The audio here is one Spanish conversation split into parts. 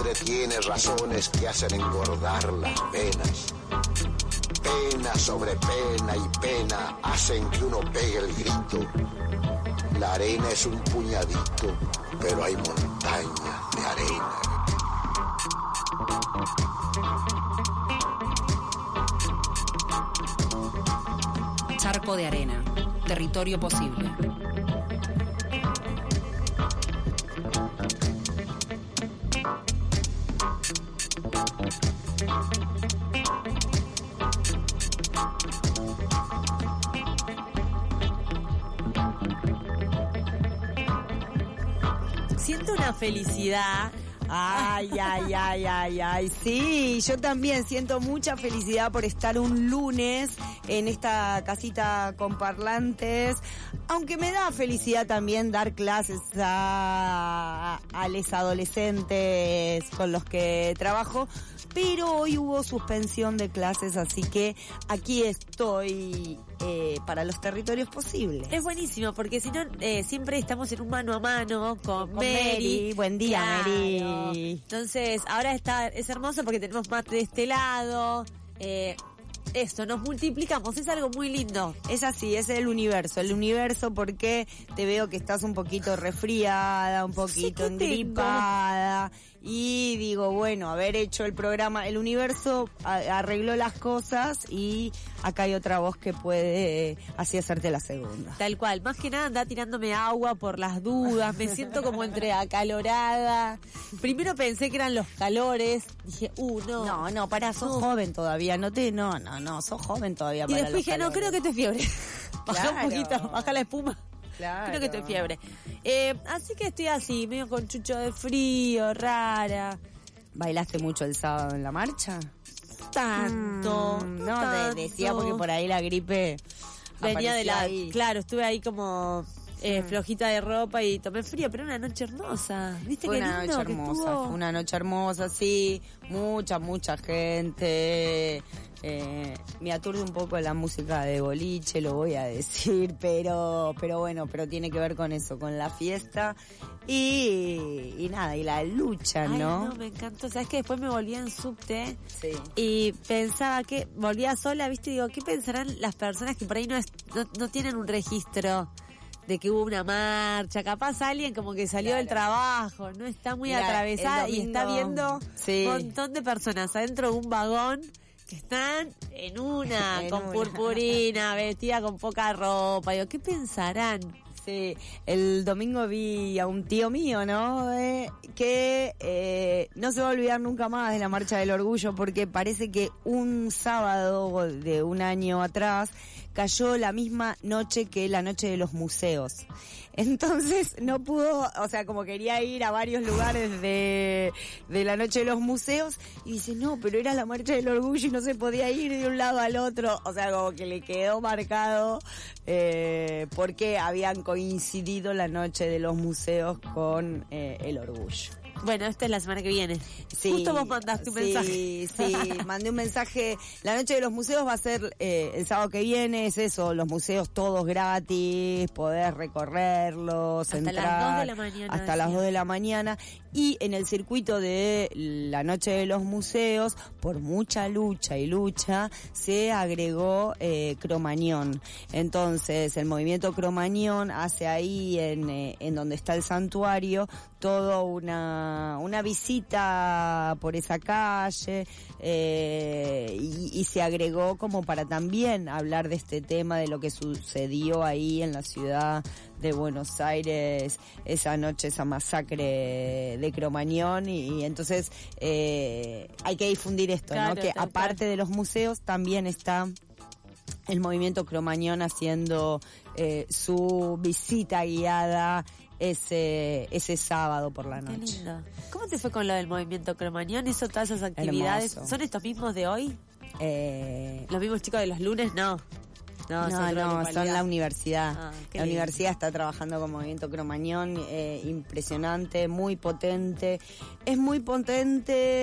siempre tiene razones que hacen engordar las penas. Pena sobre pena y pena hacen que uno pegue el grito. La arena es un puñadito, pero hay montañas de arena. Charco de arena, territorio posible. Siento una felicidad. Ay, sí, yo también siento mucha felicidad por estar un lunes en esta casita con parlantes, aunque me da felicidad también dar clases a los adolescentes con los que trabajo, pero hoy hubo suspensión de clases, así que aquí estoy para los territorios posibles. Es buenísimo, porque si no, siempre estamos en un mano a mano con Mary. Buen día, claro. Mary. Entonces, ahora es hermoso porque tenemos mate de este lado. Esto, nos multiplicamos, es algo muy lindo. Es así, es el universo porque te veo que estás un poquito resfriada, un poquito engripada, y digo, bueno, haber hecho el programa, el universo arregló las cosas y acá hay otra voz que puede así hacerte la segunda. Tal cual, más que nada anda tirándome agua por las dudas, me siento como entre acalorada. Primero pensé que eran los calores, dije, no. No, pará, sos joven todavía, no, sos joven todavía. Y después dije, no, creo que esto es fiebre. Baja Claro. un poquito, baja la espuma. Claro. Creo que esto es fiebre. Así que estoy así, medio con chucho de frío, rara. ¿Bailaste mucho el sábado en la marcha? Tanto. Decía porque por ahí la gripe venía de la... ahí. Claro, estuve ahí como flojita de ropa y tomé frío, pero una noche hermosa. ¿Viste Fue qué una lindo noche que hermosa, estuvo? fue una noche hermosa, sí, mucha gente. Me aturde un poco la música de boliche, lo voy a decir, pero tiene que ver con eso, con la fiesta y nada, y la lucha, ¿no? No, me encantó. ¿Sabes que después me volví en subte? Sí. Y pensaba que volvía sola, ¿viste? Digo, ¿qué pensarán las personas que por ahí no tienen un registro de que hubo una marcha? Capaz alguien como que salió del trabajo, no está muy atravesada y está viendo un montón de personas adentro de un vagón que están con purpurina, vestida con poca ropa. Digo, ¿qué pensarán? Sí, el domingo vi a un tío mío, ¿no? Que no se va a olvidar nunca más de la Marcha del Orgullo, porque parece que un sábado de un año atrás cayó la misma noche que la noche de los museos. Entonces no pudo, o sea, como quería ir a varios lugares de la noche de los museos, y dice, no, pero era la Marcha del Orgullo y no se podía ir de un lado al otro. O sea, como que le quedó marcado porque habían coincidido la noche de los museos con el orgullo. Bueno, esta es la semana que viene. Sí, justo vos mandaste un mensaje. Sí, mandé un mensaje. La noche de los museos va a ser el sábado que viene, es eso, los museos todos gratis, poder recorrerlos, hasta entrar. Las 2 de la mañana. Hasta las 2 de la mañana. Y en el circuito de la noche de los museos, por mucha lucha, se agregó Cromañón. Entonces, el movimiento Cromañón hace ahí, en donde está el santuario, toda una visita por esa calle, y se agregó como para también hablar de este tema, de lo que sucedió ahí en la ciudad de Buenos Aires esa noche, esa masacre de Cromañón, y entonces hay que difundir esto, claro, ¿no? Que aparte de los museos también está el movimiento Cromañón haciendo su visita guiada ese sábado por la noche. Qué lindo. ¿Cómo te fue con lo del movimiento Cromañón? ¿Hizo todas esas actividades? Hermoso. ¿Son estos mismos de hoy? ¿Los mismos chicos de los lunes? No, son la universidad. La universidad está trabajando con Movimiento Cromañón, impresionante, muy potente. Es muy potente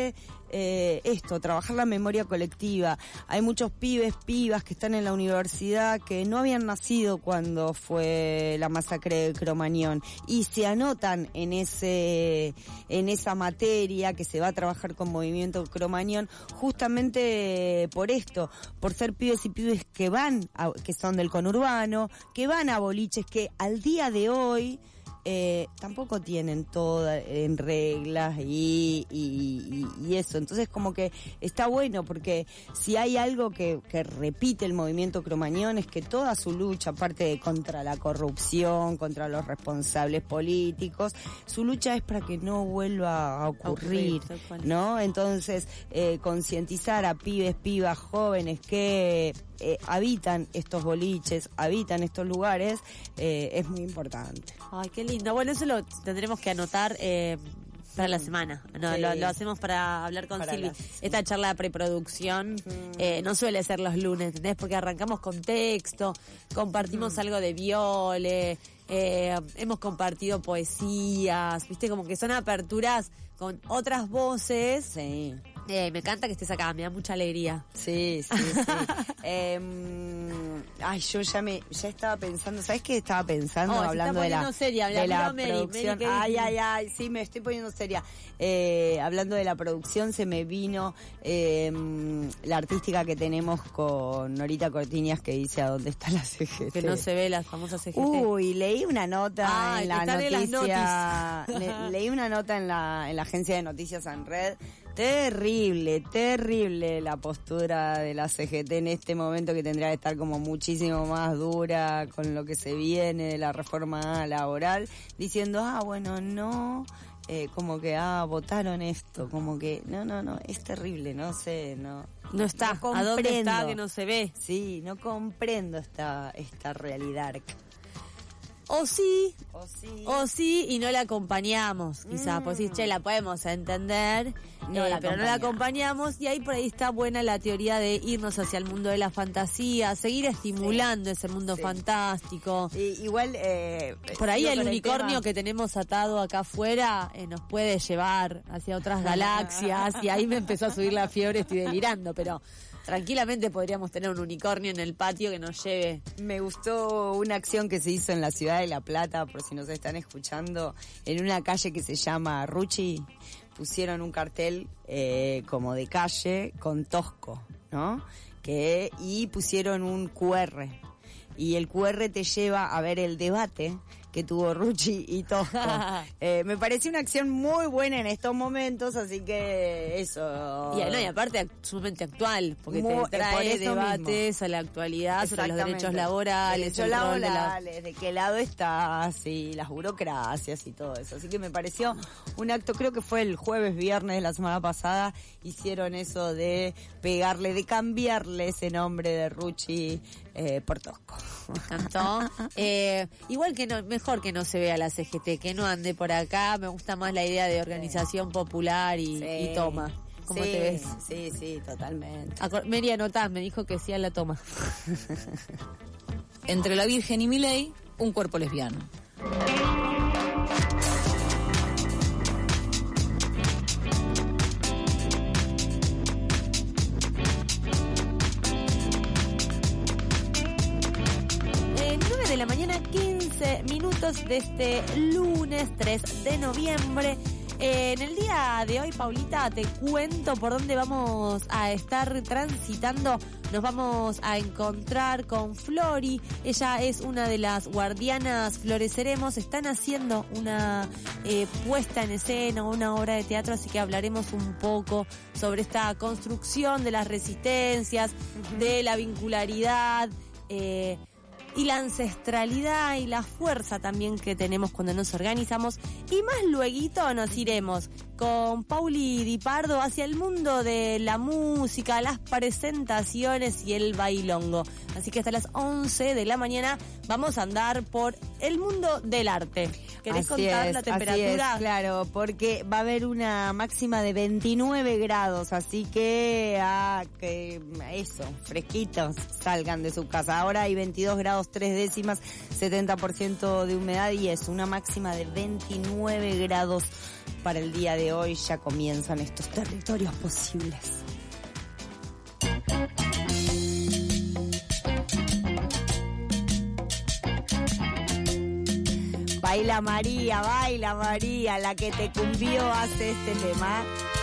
esto, trabajar la memoria colectiva. Hay muchos pibes, pibas que están en la universidad que no habían nacido cuando fue la masacre de Cromañón y se anotan en esa materia que se va a trabajar con Movimiento Cromañón, justamente por esto, por ser pibes y pibes que que son del conurbano, que van a boliches que al día de hoy tampoco tienen todo en reglas y eso. Entonces como que está bueno, porque si hay algo que repite el movimiento Cromañón es que toda su lucha, aparte de contra la corrupción, contra los responsables políticos, su lucha es para que no vuelva a ocurrir, ¿no? Entonces concientizar a pibes, pibas, jóvenes que habitan estos boliches, habitan estos lugares, es muy importante. Ay, qué lindo. Bueno, eso lo tendremos que anotar para la semana. No, Sí. lo hacemos para hablar con Silvi. Esta charla de preproducción no suele ser los lunes, ¿entendés? Porque arrancamos con texto, compartimos algo de Viole, hemos compartido poesías, ¿viste? Como que son aperturas con otras voces. Sí. Me encanta que estés acá, me da mucha alegría. Sí. Ay, yo ya estaba pensando, ¿sabes qué estaba pensando? Se Hablando está de la, poniendo seria, de la Mary, producción. Mary, ¿qué Ay, sí, me estoy poniendo seria. Hablando de la producción, se me vino la artística que tenemos con Norita Cortiñas que dice ¿a dónde está la CGT? Que no se ve las famosas CGT. Uy, leí una nota en la están en las noticia. Leí una nota en la agencia de noticias Anred. Terrible la postura de la CGT en este momento, que tendría que estar como muchísimo más dura con lo que se viene de la reforma laboral, diciendo, bueno, no, como que, votaron esto, como que, no, es terrible, no sé, no está, no ¿a dónde está comprendo. que no se ve? Sí, no comprendo esta realidad. O sí, O sí, y no la acompañamos, quizás, pues sí, la podemos entender, pero no la acompañamos, y ahí por ahí está buena la teoría de irnos hacia el mundo de la fantasía, seguir estimulando ese mundo fantástico. Igual, por ahí sigo el con unicornio tema. que tenemos atado acá afuera nos puede llevar hacia otras galaxias, y ahí me empezó a subir la fiebre, estoy delirando, pero tranquilamente podríamos tener un unicornio en el patio que nos lleve. Me gustó una acción que se hizo en la ciudad de La Plata, por si nos están escuchando, en una calle que se llama Ruchi, pusieron un cartel como de calle con Tosco, ¿no? Y pusieron un QR. Y el QR te lleva a ver el debate que tuvo Ruchi y Tosco. Me pareció una acción muy buena en estos momentos, así que eso. Y aparte sumamente actual, porque Muy, te trae por eso debates mismo. a la actualidad sobre los derechos Exactamente. laborales, Derechos el rol de la- laborales, de qué lado estás y las burocracias y todo eso. Así que me pareció un acto, creo que fue el jueves, viernes de la semana pasada, hicieron eso de pegarle, de cambiarle ese nombre de Ruchi por Tosco. Me encantó. Igual que no, mejor que no se vea la CGT, que no ande por acá. Me gusta más la idea de organización popular y toma. ¿Cómo te ves? Sí, totalmente. Mary anotá, me dijo que sí a la toma. Entre la Virgen y Milei, un cuerpo lesbiano. 15 minutos de este lunes 3 de noviembre. En el día de hoy, Paulita, te cuento por dónde vamos a estar transitando. Nos vamos a encontrar con Flori. Ella es una de las guardianas Floreceremos. Están haciendo una puesta en escena, una obra de teatro, así que hablaremos un poco sobre esta construcción de las resistencias, de la vincularidad, y la ancestralidad y la fuerza también que tenemos cuando nos organizamos. Y más lueguito nos iremos con Pauli Di Pardo hacia el mundo de la música, las presentaciones y el bailongo. Así que hasta las 11 de la mañana vamos a andar por el mundo del arte. ¿Querés contar la temperatura? Así es, claro, porque va a haber una máxima de 29 grados, así que eso, fresquitos, salgan de su casa. Ahora hay 22 grados 3 décimas, 70% de humedad y es una máxima de 29 grados para el día de hoy. Ya comienzan estos territorios posibles. Baila María, la que te cumbió hace este tema.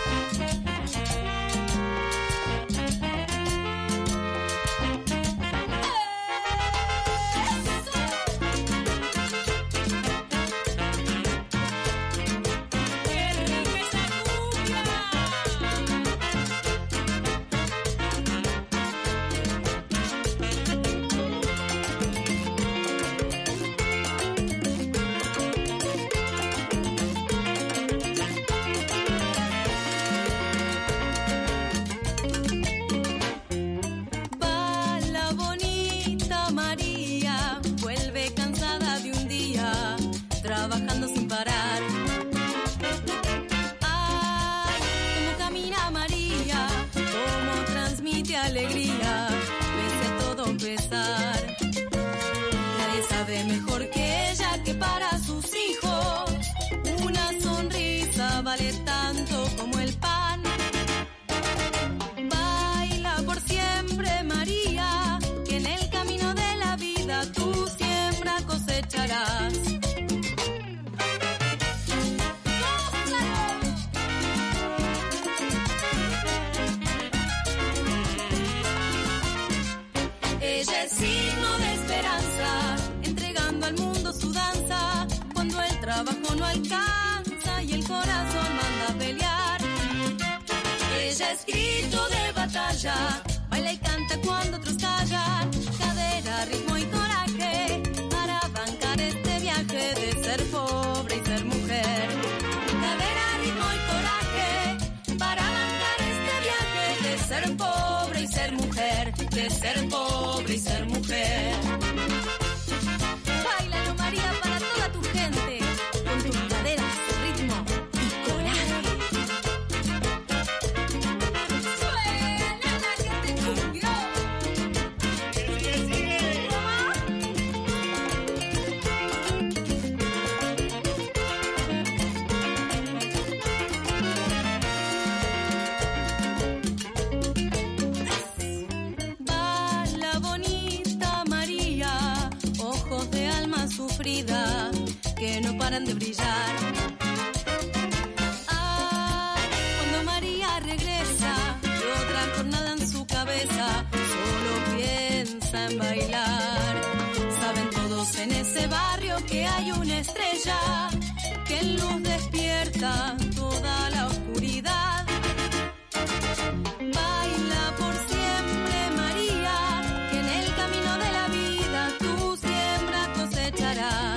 Trabajando sin parar. Ay, cómo camina María, cómo transmite alegría, pese a todo pesar. Nadie sabe mejor que ella que para sus hijos una sonrisa vale tanto como el pan. Baila por siempre María, que en el camino de la vida tú siembra cosecharás. Ella es signo de esperanza, entregando al mundo su danza, cuando el trabajo no alcanza y el corazón manda a pelear. Ella es grito de batalla, baila y canta cuando otros callan, cadera, ritmo y coraje, para bancar este viaje de ser pobre y ser mujer. Cadera, ritmo y coraje, para bancar este viaje de ser pobre y ser mujer, de ser pobre y ser mujer. Báilalo María para toda tu gente, con tus caderas, ritmo y coraje. Suena la que te cumbió. Sufrida, que no paran de brillar. Ay, cuando María regresa de otra jornada en su cabeza, solo piensa en bailar. Saben todos en ese barrio que hay una estrella que en luz despierta toda la oscuridad. Baila por siempre María, que en el camino de la vida tú siembra cosecharás.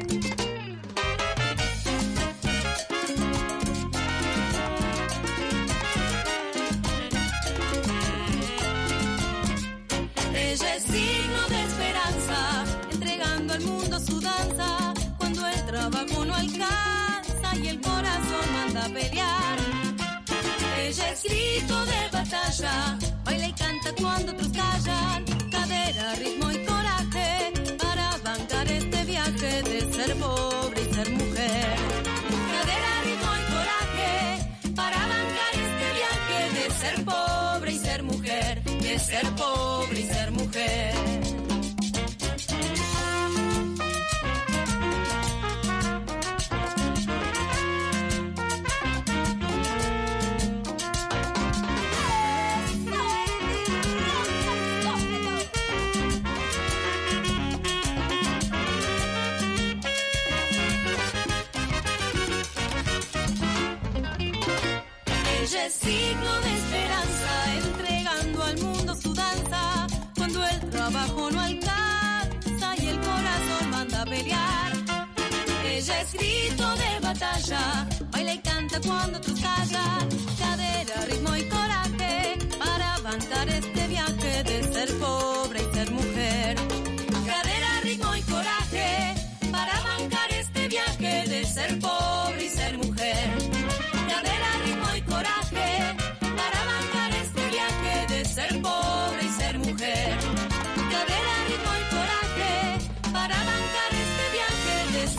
Ella es signo de esperanza, entregando al mundo su danza, cuando el trabajo no alcanza y el corazón manda a pelear. Ella es grito de batalla, baila y canta cuando otros callan, cadera, ritmo y coraje, para bancar este viaje de ser pobre y ser mujer. Cadera, ritmo y coraje, para bancar este viaje de ser pobre y ser mujer, de ser pobre y ser mujer. Ella es signo de esperanza, entregando al mundo su danza, cuando el trabajo no alcanza y el corazón manda a pelear. Ella es grito de batalla, baila y canta cuando otros callan, cadera, ritmo y coraje, para bancar este viaje de ser pobre y ser mujer. Cadera, ritmo y coraje, para bancar este viaje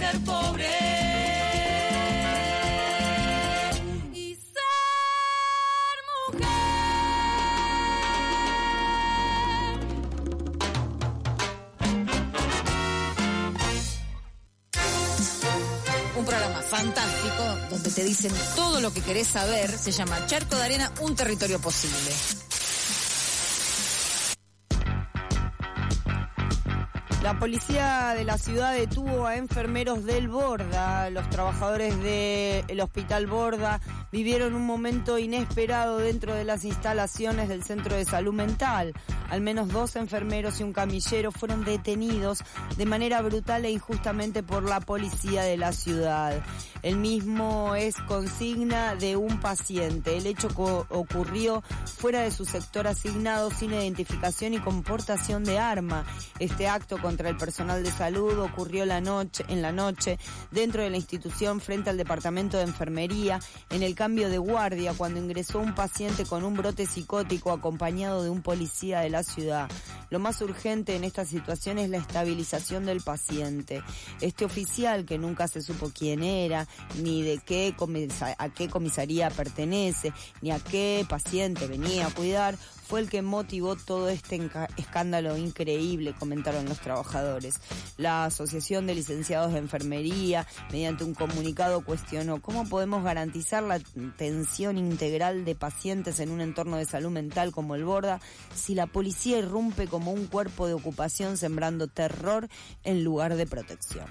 ser pobre y ser mujer. Un programa fantástico donde te dicen todo lo que querés saber. Se llama Charco de Arena, un territorio posible. La policía de la ciudad detuvo a enfermeros del Borda. Los trabajadores del Hospital Borda vivieron un momento inesperado dentro de las instalaciones del Centro de Salud Mental. Al menos 2 enfermeros y un camillero fueron detenidos de manera brutal e injustamente por la policía de la ciudad. El mismo es consigna de un paciente. El hecho ocurrió fuera de su sector asignado, sin identificación y con portación de arma. Este acto contra el personal de salud ocurrió en la noche dentro de la institución frente al departamento de enfermería en el cambio de guardia, cuando ingresó un paciente con un brote psicótico acompañado de un policía de la ciudad. Lo más urgente en esta situación es la estabilización del paciente. Este oficial, que nunca se supo quién era, ni de a qué comisaría pertenece, ni a qué paciente venía a cuidar, fue el que motivó todo este escándalo increíble, comentaron los trabajadores. La Asociación de Licenciados de Enfermería, mediante un comunicado, cuestionó cómo podemos garantizar la atención integral de pacientes en un entorno de salud mental como el Borda si la policía irrumpe como un cuerpo de ocupación sembrando terror en lugar de protección.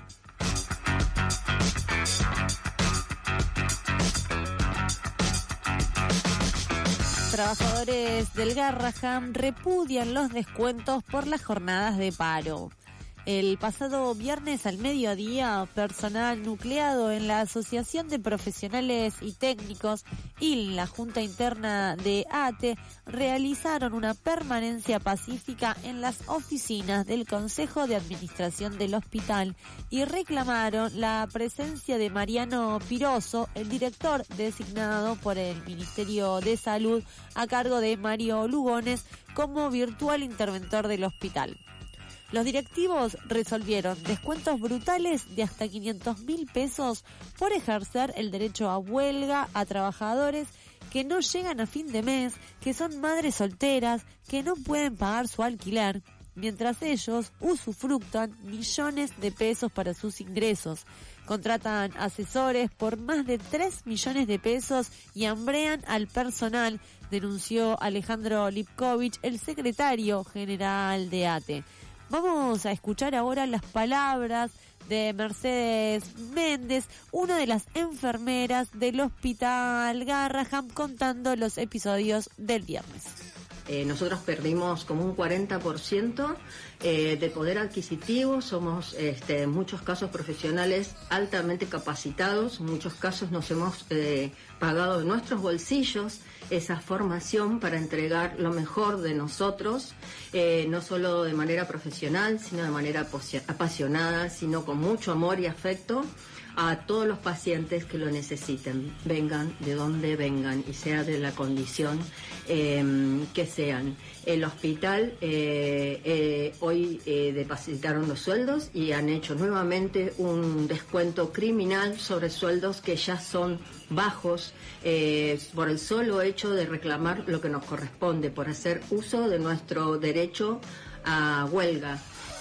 Trabajadores del Garraham repudian los descuentos por las jornadas de paro. El pasado viernes al mediodía, personal nucleado en la Asociación de Profesionales y Técnicos y la Junta Interna de ATE realizaron una permanencia pacífica en las oficinas del Consejo de Administración del hospital y reclamaron la presencia de Mariano Piroso, el director designado por el Ministerio de Salud a cargo de Mario Lugones como virtual interventor del hospital. Los directivos resolvieron descuentos brutales de hasta 500.000 pesos por ejercer el derecho a huelga a trabajadores que no llegan a fin de mes, que son madres solteras, que no pueden pagar su alquiler, mientras ellos usufructan millones de pesos para sus ingresos. Contratan asesores por más de 3 millones de pesos y hambrean al personal, denunció Alejandro Lipkovich, el secretario general de ATE. Vamos a escuchar ahora las palabras de Mercedes Méndez, una de las enfermeras del Hospital Garraham, contando los episodios del viernes. Nosotros perdimos como un 40% de poder adquisitivo, somos en muchos casos profesionales altamente capacitados, en muchos casos nos hemos pagado de nuestros bolsillos esa formación para entregar lo mejor de nosotros, no solo de manera profesional, sino de manera apasionada, sino con mucho amor y afecto a todos los pacientes que lo necesiten, vengan de donde vengan y sea de la condición que sean. El hospital hoy depositaron los sueldos y han hecho nuevamente un descuento criminal sobre sueldos que ya son bajos por el solo hecho de reclamar lo que nos corresponde, por hacer uso de nuestro derecho a huelga.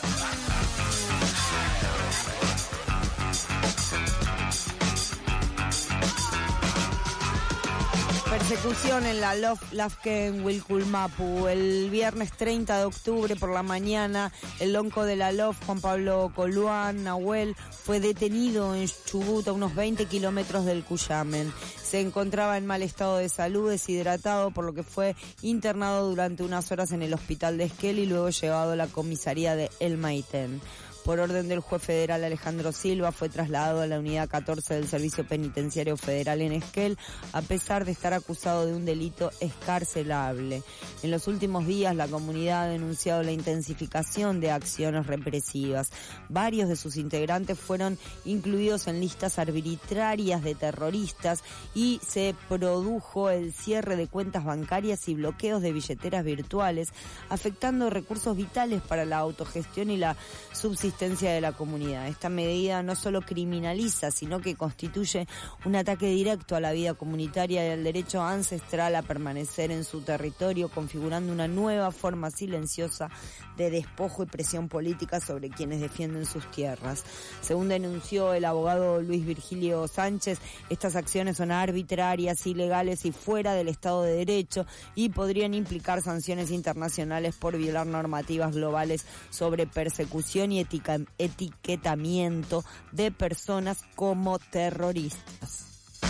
Persecución en la Lafken Wilculmapu. El viernes 30 de octubre por la mañana, el lonco de la LOF, Juan Pablo Coluán Nahuel, fue detenido en Chubut, a unos 20 kilómetros del Cuyamen. Se encontraba en mal estado de salud, deshidratado, por lo que fue internado durante unas horas en el hospital de Esquel y luego llevado a la comisaría de El Maitén. Por orden del juez federal Alejandro Silva, fue trasladado a la unidad 14 del Servicio Penitenciario Federal en Esquel, a pesar de estar acusado de un delito excarcelable. En los últimos días, la comunidad ha denunciado la intensificación de acciones represivas. Varios de sus integrantes fueron incluidos en listas arbitrarias de terroristas y se produjo el cierre de cuentas bancarias y bloqueos de billeteras virtuales, afectando recursos vitales para la autogestión y la subsistencia existencia de la comunidad. Esta medida no solo criminaliza, sino que constituye un ataque directo a la vida comunitaria y al derecho ancestral a permanecer en su territorio, configurando una nueva forma silenciosa de despojo y presión política sobre quienes defienden sus tierras. Según denunció el abogado Luis Virgilio Sánchez, estas acciones son arbitrarias, ilegales y fuera del Estado de Derecho y podrían implicar sanciones internacionales por violar normativas globales sobre persecución y etiquetamiento de personas como terroristas.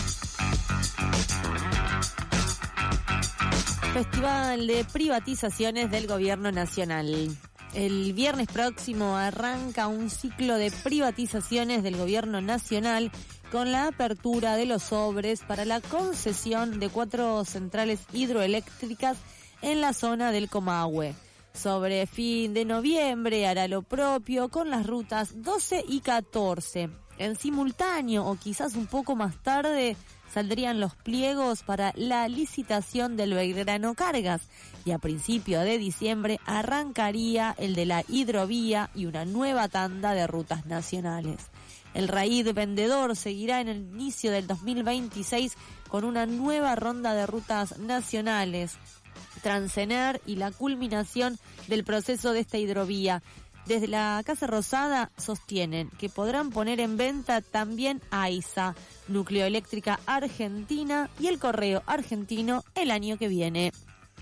Festival de privatizaciones del Gobierno Nacional. El viernes próximo arranca un ciclo de privatizaciones del Gobierno Nacional con la apertura de los sobres para la concesión de 4 centrales hidroeléctricas en la zona del Comahue. Sobre fin de noviembre hará lo propio con las rutas 12 y 14. En simultáneo o quizás un poco más tarde saldrían los pliegos para la licitación del Belgrano Cargas y a principio de diciembre arrancaría el de la hidrovía y una nueva tanda de rutas nacionales. El raíz vendedor seguirá en el inicio del 2026 con una nueva ronda de rutas nacionales, Transener y la culminación del proceso de esta hidrovía. Desde la Casa Rosada sostienen que podrán poner en venta también AISA, Nucleoeléctrica Argentina y el Correo Argentino el año que viene.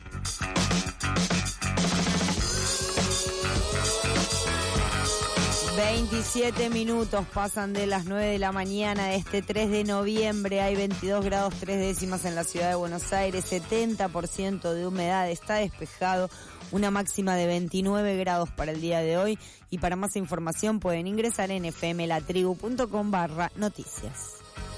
...27 pasan de las 9 de la mañana de este 3 de noviembre... ...hay 22 grados 3 décimas en la ciudad de Buenos Aires... ...70% de humedad, está despejado... ...una máxima de 29 grados para el día de hoy... ...y para más información pueden ingresar en fmlatribu.com/noticias.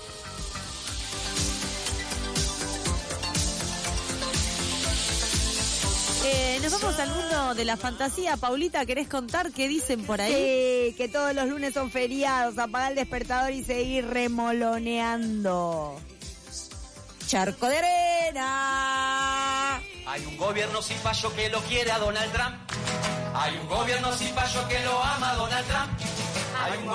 Nos vamos al mundo de la fantasía. Paulita, ¿querés contar qué dicen por ahí? Sí, que todos los lunes son feriados. Apagar el despertador y seguir remoloneando. Charco de arena. Hay un gobierno cipayo que lo quiere a Donald Trump. Hay un gobierno cipayo que lo ama a Donald Trump. Hay un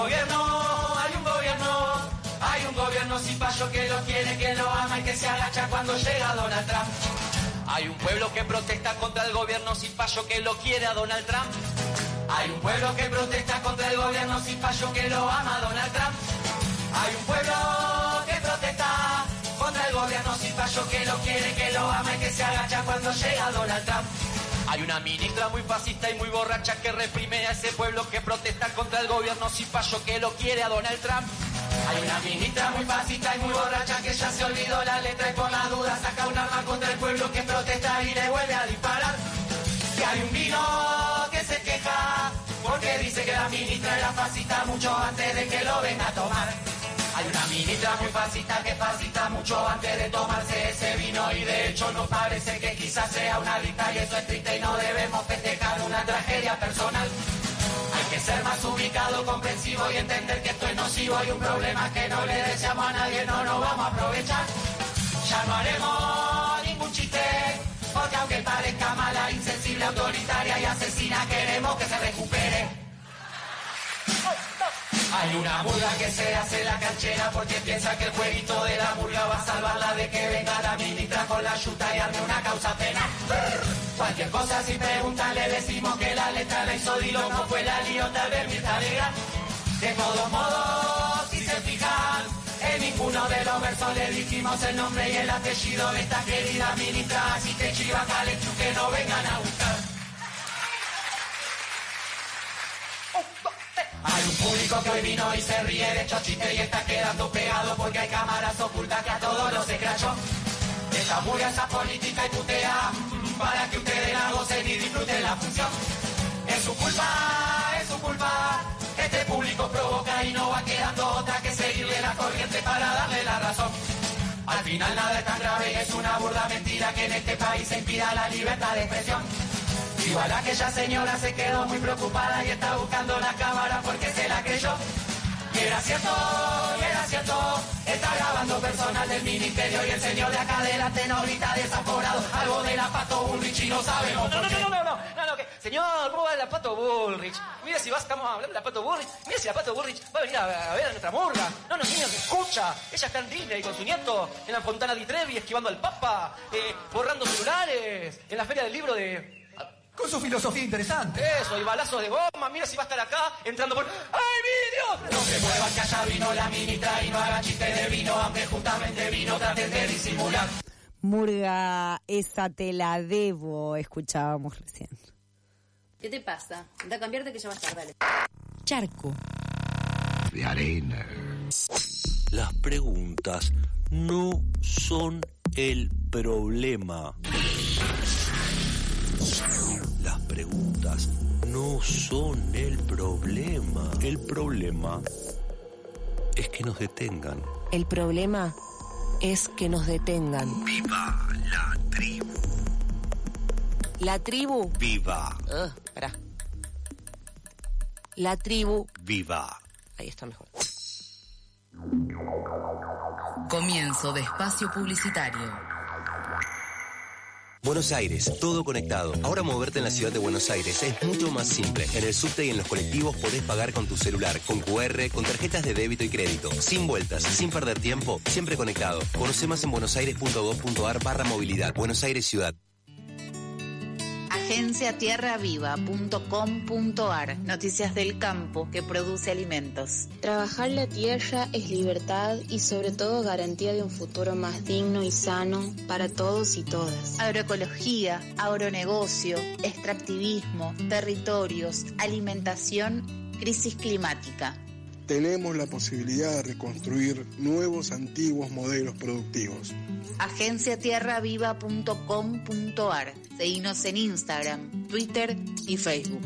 gobierno cipayo que lo quiere, que lo ama y que se agacha cuando llega Donald Trump. Hay un pueblo que protesta contra el gobierno cipayo que lo quiere a Donald Trump. Hay un pueblo que protesta contra el gobierno cipayo que lo ama a Donald Trump. Hay un pueblo que protesta contra el gobierno cipayo que lo quiere, que lo ama y que se agacha cuando llega Donald Trump. Hay una ministra muy fascista y muy borracha que reprime a ese pueblo que protesta contra el gobierno cipayo que lo quiere a Donald Trump. Hay una ministra muy fascista y muy borracha que ya se olvidó la letra y por la duda saca un arma contra el pueblo que protesta y le vuelve a disparar. Y hay un vino que se queja porque dice que la ministra era fascista mucho antes de que lo venga a tomar. Hay una ministra muy fascista que fascista mucho antes de tomarse ese vino y de hecho nos parece que quizás sea una adicta y eso es triste y no debemos festejar una tragedia personal. Hay que ser más ubicado, comprensivo y entender que esto es nocivo y un problema que no le deseamos a nadie, no nos vamos a aprovechar. Ya no haremos ningún chiste, porque aunque parezca mala, insensible, autoritaria y asesina, queremos que se recupere. Hay una murga que se hace la canchera porque piensa que el jueguito de la murga va a salvarla de que venga la ministra con la yuta y arme una causa penal. Cualquier cosa sin preguntar le decimos que la letra la hizo Dilo, no fue la liota de Mirta Legrand. De todos modos, si se fijan, en ninguno de los versos le dijimos el nombre y el apellido de esta querida ministra, así que chiva Calechu que no vengan a buscar. Hay un público que hoy vino y se ríe de hecho chiste y está quedando pegado porque hay cámaras ocultas que a todos los escrachó. Esta hamburguesa política y putea para que ustedes la gocen y disfruten la función. Es su culpa, este público provoca y no va quedando otra que seguirle la corriente para darle la razón. Al final nada es tan grave y es una burda mentira que en este país se impida la libertad de expresión. Igual aquella señora se quedó muy preocupada y está buscando la cámara porque se la creyó. Y era cierto, está grabando personal del ministerio y el señor de acá delante nos grita desaforado. Algo de la Pato Bullrich y no sabemos por qué. No, que... Señor, ¿cómo va la Pato Bullrich? Mira si estamos hablando de la Pato Bullrich. Mira si la Pato Bullrich va a venir a ver a nuestra murga. No, niños, escucha. Ella está en Disney con su nieto, en la Fontana di Trevi, esquivando al Papa, borrando celulares, en la Feria del Libro de... Con su filosofía interesante. Eso, y balazos de goma. Mira si va a estar acá, entrando por... ¡Ay, vidrios! No se muevan que allá vino la ministra y no hagan chistes de vino, aunque justamente vino, traten de disimular. Murga, esa te la debo, escuchábamos recién. ¿Qué te pasa? Anda a cambiarte que ya va a estar, dale. Charco. De arena. Las preguntas no son el problema. Las preguntas no son el problema. El problema es que nos detengan. El problema es que nos detengan. ¡Viva la tribu! La tribu. ¡Viva! Espera. La tribu. ¡Viva! Ahí está mejor. Comienzo de espacio publicitario. Buenos Aires, todo conectado. Ahora moverte en la ciudad de Buenos Aires es mucho más simple. En el subte y en los colectivos podés pagar con tu celular, con QR, con tarjetas de débito y crédito. Sin vueltas, sin perder tiempo, siempre conectado. Conoce más en buenosaires.gov.ar/movilidad. Buenos Aires Ciudad. agenciatierraviva.com.ar. Noticias del campo que produce alimentos. Trabajar la tierra es libertad y sobre todo garantía de un futuro más digno y sano para todos y todas. Agroecología, agronegocio, extractivismo, territorios, alimentación, crisis climática. Tenemos la posibilidad de reconstruir nuevos, antiguos modelos productivos. agenciatierraviva.com.ar. Seguinos en Instagram, Twitter y Facebook.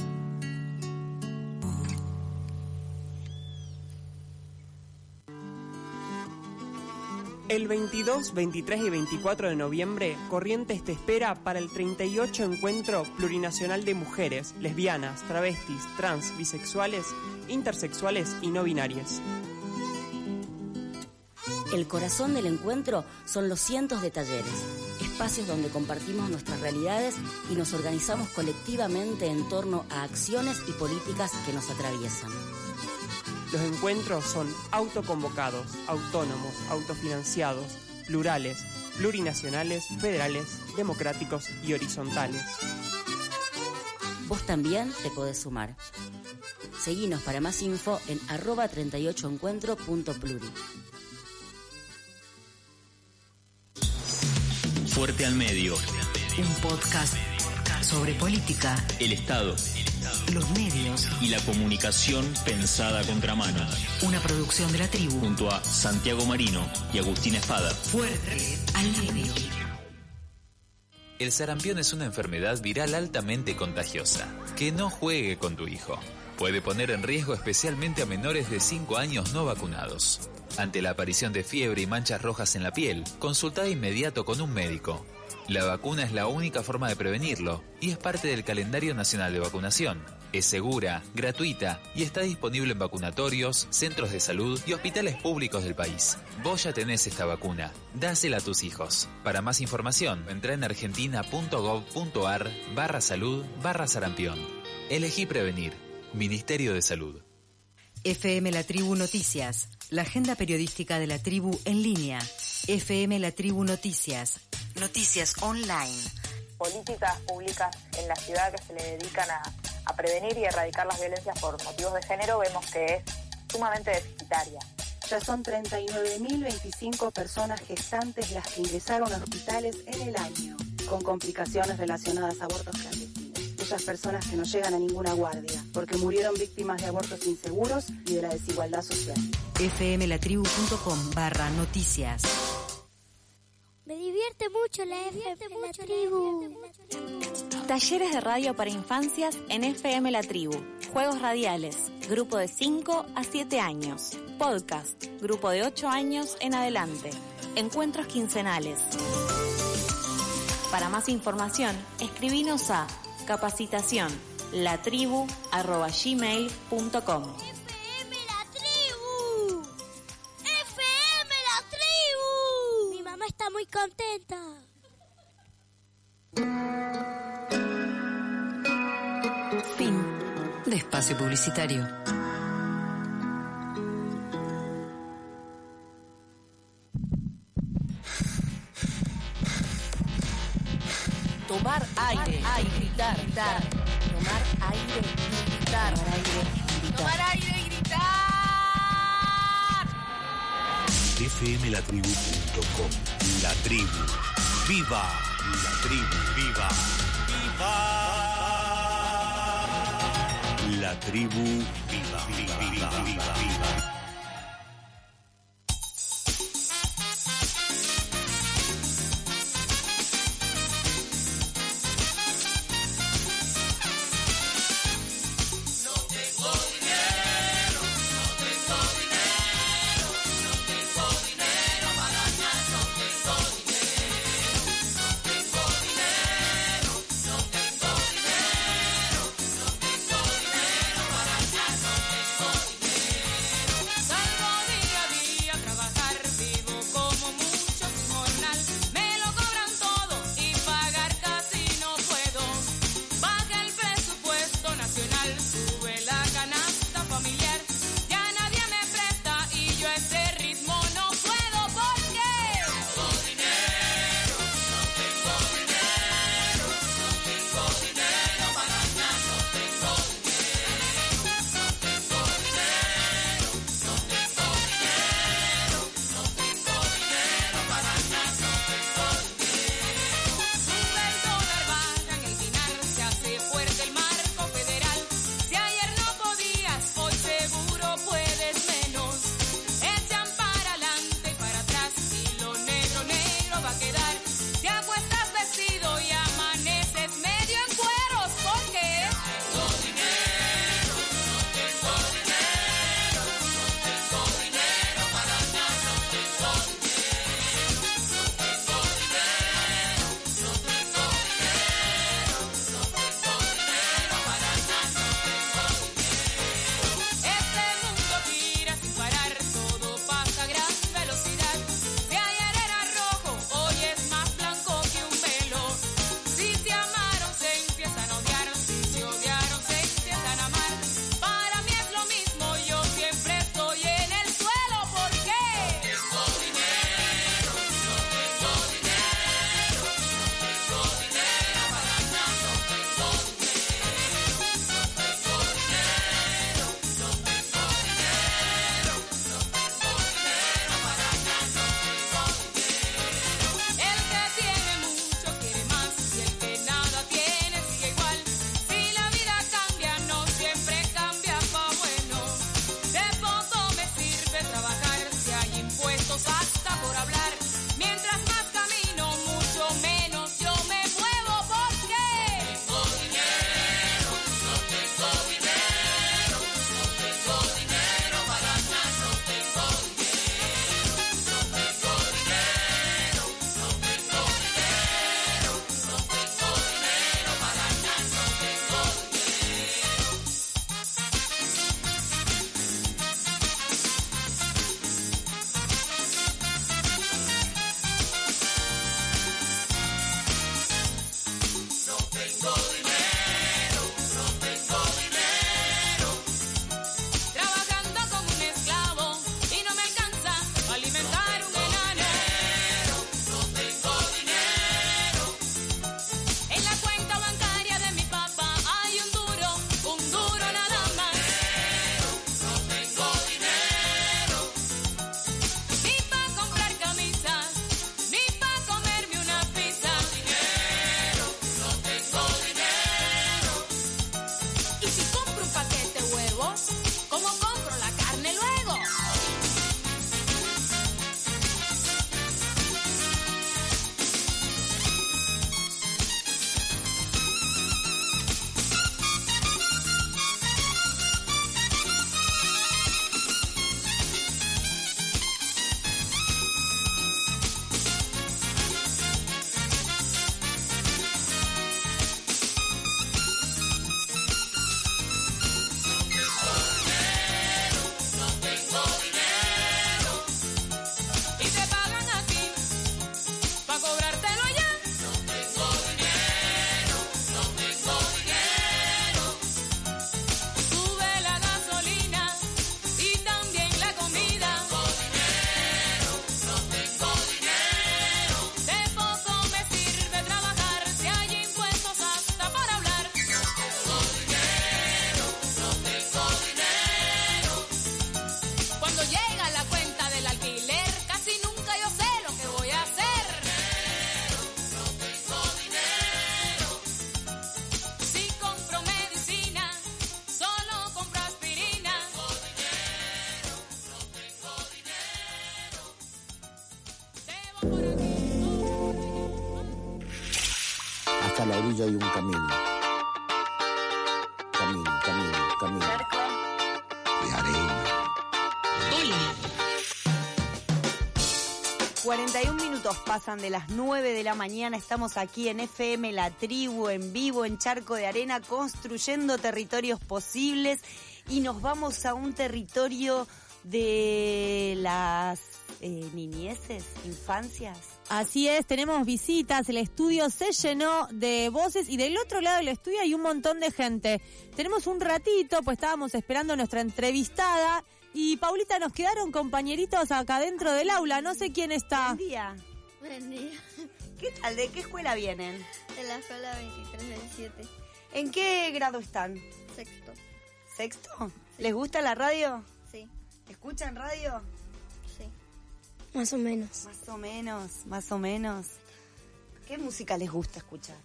El 22, 23 y 24 de noviembre, Corrientes te espera para el 38 Encuentro Plurinacional de Mujeres, Lesbianas, Travestis, Trans, Bisexuales, Intersexuales y No Binarias. El corazón del encuentro son los cientos de talleres, espacios donde compartimos nuestras realidades y nos organizamos colectivamente en torno a acciones y políticas que nos atraviesan. Los encuentros son autoconvocados, autónomos, autofinanciados, plurales, plurinacionales, federales, democráticos y horizontales. Vos también te podés sumar. Seguinos para más info en @38encuentro.pluri. Fuerte al Medio. Un podcast sobre política, El Estado, los medios y la comunicación pensada a contramano. Una producción de La Tribu. Junto a Santiago Marino y Agustín Espada. Fuerte al Medio. El sarampión es una enfermedad viral altamente contagiosa. Que no juegue con tu hijo. Puede poner en riesgo especialmente a menores de 5 años no vacunados. Ante la aparición de fiebre y manchas rojas en la piel, consulta de inmediato con un médico. La vacuna es la única forma de prevenirlo y es parte del calendario nacional de vacunación. Es segura, gratuita y está disponible en vacunatorios, centros de salud y hospitales públicos del país. Vos ya tenés esta vacuna. Dásela a tus hijos. Para más información, entra en argentina.gov.ar/salud/sarampión. Elegí prevenir. Ministerio de Salud. FM La Tribu Noticias. La agenda periodística de La Tribu en línea. FM La Tribu Noticias. Noticias online. Políticas públicas en la ciudad que se le dedican a prevenir y erradicar las violencias por motivos de género, vemos que es sumamente deficitaria. Ya son 39.025 personas gestantes las que ingresaron a hospitales en el año, con complicaciones relacionadas a abortos clandestinos. Aquellas personas que no llegan a ninguna guardia, porque murieron víctimas de abortos inseguros y de la desigualdad social. fmlatribu.com/noticias. Me divierte mucho la Tribu. Talleres de radio para infancias en FM La Tribu. Juegos radiales. Grupo de 5 a 7 años. Podcast. Grupo de 8 años en adelante. Encuentros quincenales. Para más información, escribinos a capacitación@latribu.gmail.com. FM La Tribu. FM contenta. Fin de espacio publicitario. Tomar aire, gritar. Tomar aire y gritar. Tomar aire y gritar. fmlatribu.com. La tribu. ¡Viva! La tribu. ¡Viva! ¡Viva! La tribu. ¡Viva! ¡Viva! ¡Viva! ¡Viva! ¡Viva! Hasta la orilla hay un camino. Camino. De arena. 41 minutos pasan de las 9 de la mañana. Estamos aquí en FM La Tribu, en vivo, en Charco de Arena, construyendo territorios posibles. Y nos vamos a un territorio de las niñeces, infancias. Así es, tenemos visitas, el estudio se llenó de voces y del otro lado del estudio hay un montón de gente. Tenemos un ratito, pues estábamos esperando a nuestra entrevistada y Paulita, nos quedaron compañeritos acá dentro del aula, no sé quién está. Buen día. Buen día. ¿Qué tal? ¿De qué escuela vienen? De la escuela 23 del 7. ¿En qué grado están? Sexto. ¿Sexto? Sí. ¿Les gusta la radio? Sí. ¿Escuchan radio? Sí. Más o menos. Más o menos. ¿Qué música les gusta escuchar?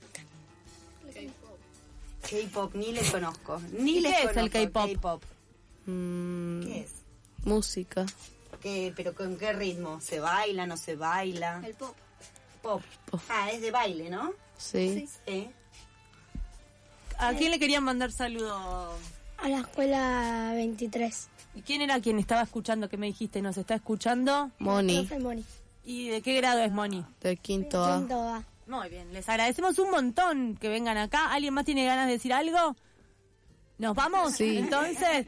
K-pop, ni les conozco. ¿Qué es el K-pop? ¿Qué es? Música. ¿Pero con qué ritmo? ¿Se baila, no se baila? El pop. Pop. Ah, es de baile, ¿no? Sí. ¿A quién le querían mandar saludos? A la escuela 23. ¿Y quién era quien estaba escuchando? ¿Qué me dijiste? ¿Nos está escuchando? Moni. Moni. ¿Y de qué grado es Moni? Del quinto A. Quinto A. Muy bien, les agradecemos un montón que vengan acá. ¿Alguien más tiene ganas de decir algo? ¿Nos vamos? Sí. Entonces,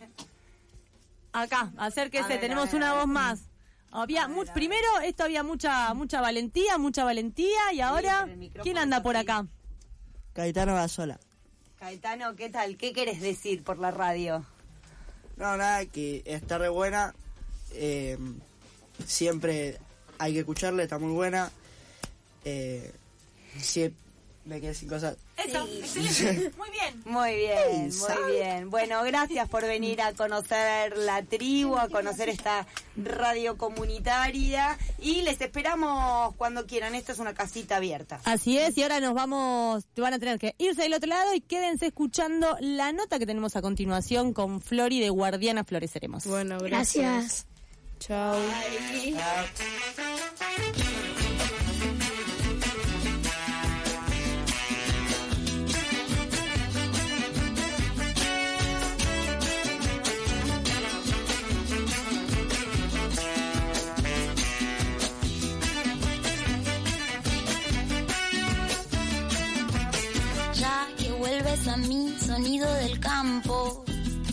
acá, acérquese, tenemos una voz más. Había primero, esto había mucha valentía, y ahora, ¿quién anda por acá? Caetano Gasola. Caetano, ¿qué tal? ¿Qué querés decir por la radio? No, nada, que está re buena. Siempre hay que escucharla, está muy buena. Sí, me quedé sin cosas. Eso, excelente. Muy bien. Bueno, gracias por venir a conocer La Tribu, a conocer esta radio comunitaria y les esperamos cuando quieran. Esta es una casita abierta. Así es, y ahora nos vamos, van a tener que irse del otro lado y quédense escuchando la nota que tenemos a continuación con Flori de Guardiana Floreceremos. Bueno, gracias. Chao. A mí, sonido del campo.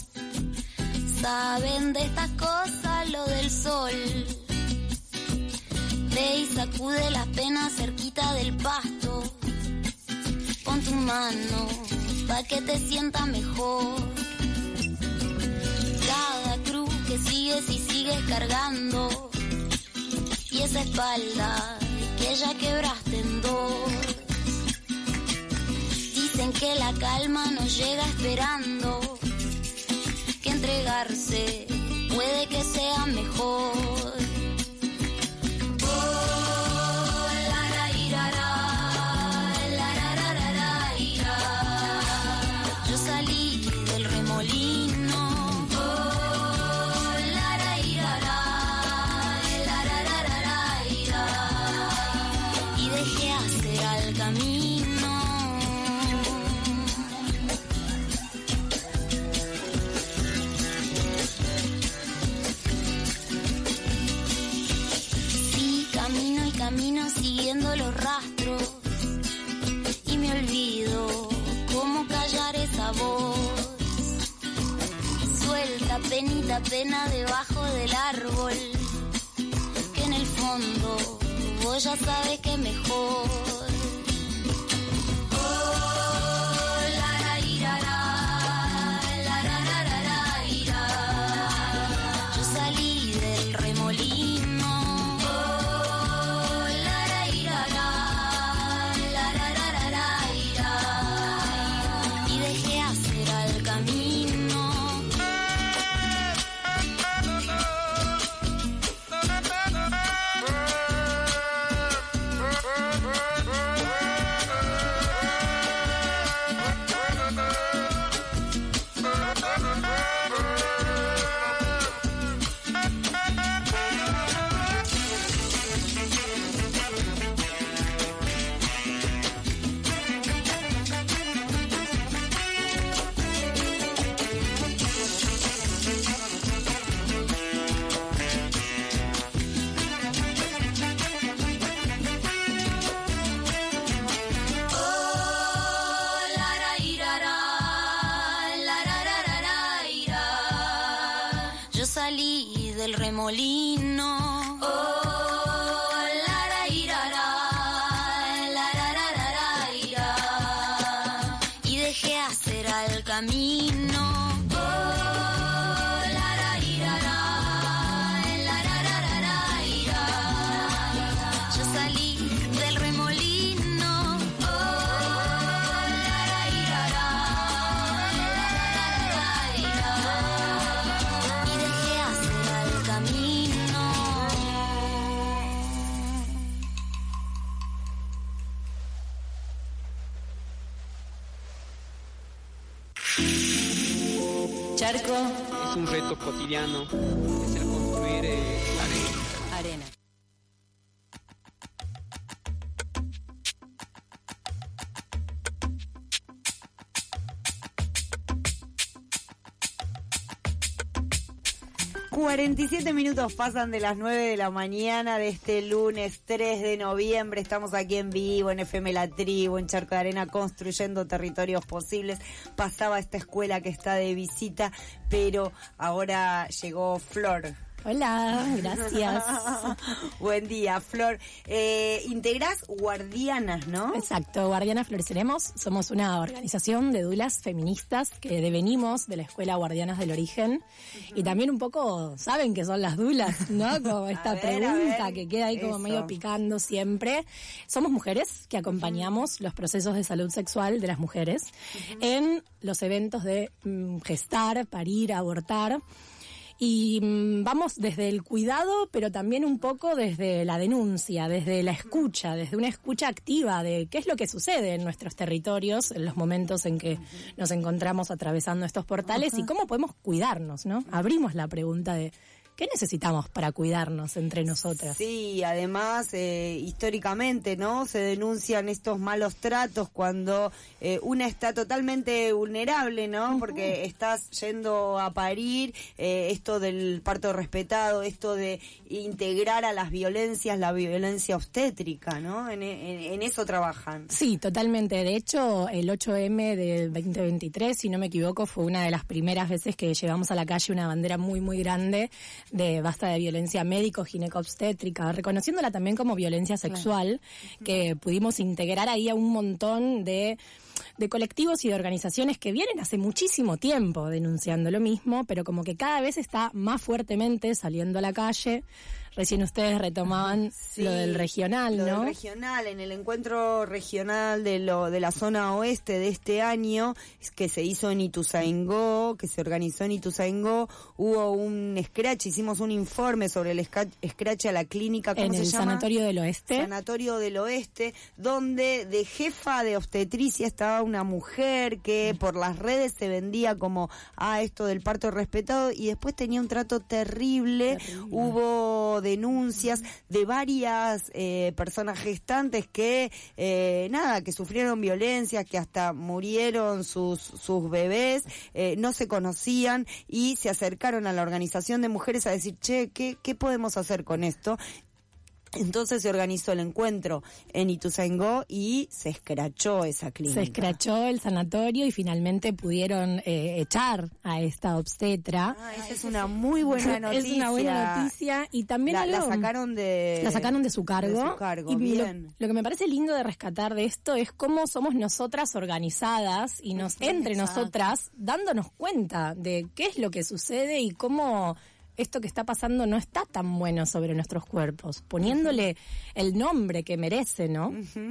Saben de estas cosas lo del sol. Ve y sacude las penas cerquita del pasto. Pon tu mano pa' que te sientas mejor. Cada cruz que sigues y sigues cargando. Y esa espalda que ya quebraste en dos. Dicen que la calma no llega esperando, que entregarse puede que sea mejor. Oh, la ra irara, la ra ra ra ra ira. Yo salí del remolino. Oh, la ra irara, la ra ra ra ra ira. Y dejé hacer al camino. Camino siguiendo los rastros y me olvido cómo callar esa voz. Suelta penita pena debajo del árbol, que en el fondo vos ya sabes que es mejor. Oh, la ra irara, la ra ra ra ra ira. Yo salí del remolino. salí del remolino. Oh, lara, irara, lara, ira, y dejé hacer al camino. Charco es un reto cotidiano, es el construir arena. 47 minutos pasan de las 9 de la mañana de este lunes 3 de noviembre. Estamos aquí en vivo, en FM La Tribu, en Charco de Arena, construyendo territorios posibles. Pasaba esta escuela que está de visita, pero ahora llegó Flor. Hola, gracias. Buen día, Flor. Integrás Guardianas, ¿no? Exacto, Guardianas Floreceremos. Somos una organización de dulas feministas que devenimos de la Escuela Guardianas del Origen. Y también un poco saben que son las dulas, ¿no? Como esta pregunta que queda ahí como medio picando siempre. Somos mujeres que acompañamos los procesos de salud sexual de las mujeres en los eventos de gestar, parir, abortar. Y vamos desde el cuidado, pero también un poco desde la denuncia, desde la escucha, desde una escucha activa de qué es lo que sucede en nuestros territorios en los momentos en que nos encontramos atravesando estos portales y cómo podemos cuidarnos, ¿no? Abrimos la pregunta de ¿qué necesitamos para cuidarnos entre nosotras? Sí, además, históricamente, ¿no? Se denuncian estos malos tratos cuando una está totalmente vulnerable, ¿no? Porque estás yendo a parir, esto del parto respetado, esto de integrar a las violencias, la violencia obstétrica, ¿no? En eso trabajan. Sí, totalmente. De hecho, el 8M del 2023, si no me equivoco, fue una de las primeras veces que llevamos a la calle una bandera muy, muy grande de basta de violencia médico-gineco-obstétrica, reconociéndola también como violencia sexual, que pudimos integrar ahí a un montón de colectivos y de organizaciones que vienen hace muchísimo tiempo denunciando lo mismo, pero como que cada vez está más fuertemente saliendo a la calle. Recién ustedes retomaban lo del regional, ¿no? Lo del regional, en el encuentro regional de la zona oeste de este año, que se hizo en Ituzaingó, que se organizó en Ituzaingó, hubo un scratch, hicimos un informe sobre el scratch a la clínica, ¿cómo se llama? En el Sanatorio del Oeste. Sanatorio del Oeste, donde de jefa de obstetricia estaba una mujer que por las redes se vendía como, esto del parto respetado, y después tenía un trato terrible. Hubo denuncias de varias personas gestantes que que sufrieron violencia, que hasta murieron sus bebés, no se conocían y se acercaron a la organización de mujeres a decir, ¿qué podemos hacer con esto? Entonces se organizó el encuentro en Ituzaingó y se escrachó esa clínica. Se escrachó el sanatorio y finalmente pudieron echar a esta obstetra. Esa es una muy buena noticia. Es una buena noticia y también la sacaron de su cargo. Y bien. Lo que me parece lindo de rescatar de esto es cómo somos nosotras organizadas y entre nosotras dándonos cuenta de qué es lo que sucede y cómo esto que está pasando no está tan bueno sobre nuestros cuerpos, poniéndole el nombre que merece, ¿no?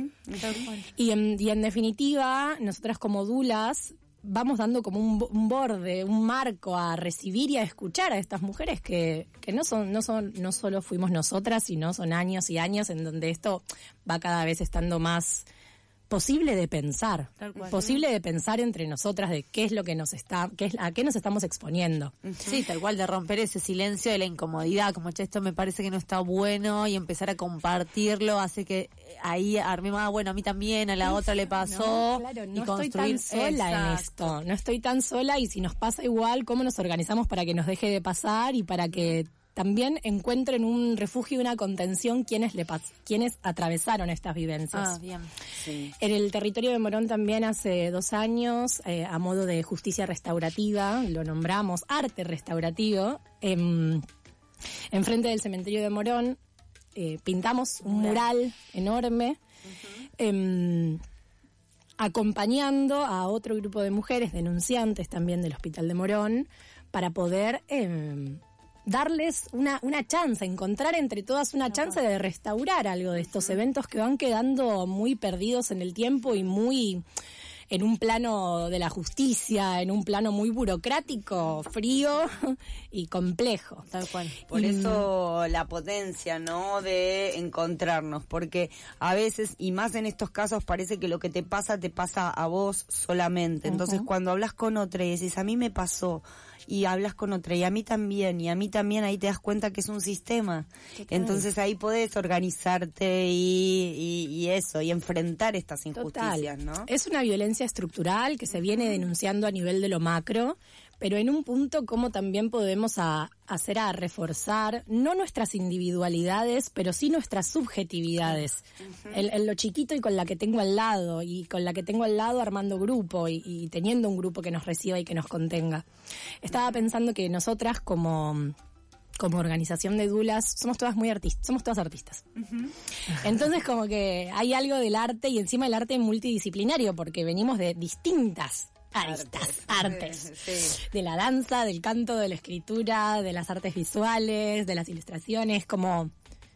Y en definitiva, nosotras como dulas vamos dando como un borde, un marco a recibir y a escuchar a estas mujeres que no solo fuimos nosotras, sino son años y años en donde esto va cada vez estando más posible de pensar, entre nosotras de qué es lo que a qué nos estamos exponiendo. Sí, tal cual, de romper ese silencio de la incomodidad, como esto me parece que no está bueno, y empezar a compartirlo hace que ahí armemos, a mí también, a la otra le pasó. No estoy tan sola en esto, no estoy tan sola, y si nos pasa igual, ¿cómo nos organizamos para que nos deje de pasar y para que también encuentren un refugio y una contención quienes atravesaron estas vivencias? Bien. Sí. En el territorio de Morón también hace 2 años, a modo de justicia restaurativa, lo nombramos arte restaurativo, enfrente del cementerio de Morón, pintamos un mural enorme, acompañando a otro grupo de mujeres denunciantes también del Hospital de Morón, para poder darles una chance, encontrar entre todas una chance de restaurar algo de estos eventos que van quedando muy perdidos en el tiempo y muy en un plano de la justicia, en un plano muy burocrático, frío y complejo. Tal cual. Por eso la potencia, ¿no?, de encontrarnos, porque a veces, y más en estos casos, parece que lo que te pasa a vos solamente. Entonces, cuando hablas con otra y decís, a mí me pasó, y hablas con otra, y a mí también, ahí te das cuenta que es un sistema. Total. Entonces ahí podés organizarte y eso, y enfrentar estas injusticias, ¿no? Es una violencia estructural que se viene denunciando a nivel de lo macro, pero en un punto como también podemos hacer a reforzar, no nuestras individualidades, pero sí nuestras subjetividades. En lo chiquito y con la que tengo al lado, armando grupo y teniendo un grupo que nos reciba y que nos contenga. Estaba pensando que nosotras como organización de dulas somos todas artistas. Entonces como que hay algo del arte, y encima el arte multidisciplinario, porque venimos de distintas artes. Sí. De la danza, del canto, de la escritura, de las artes visuales, de las ilustraciones, como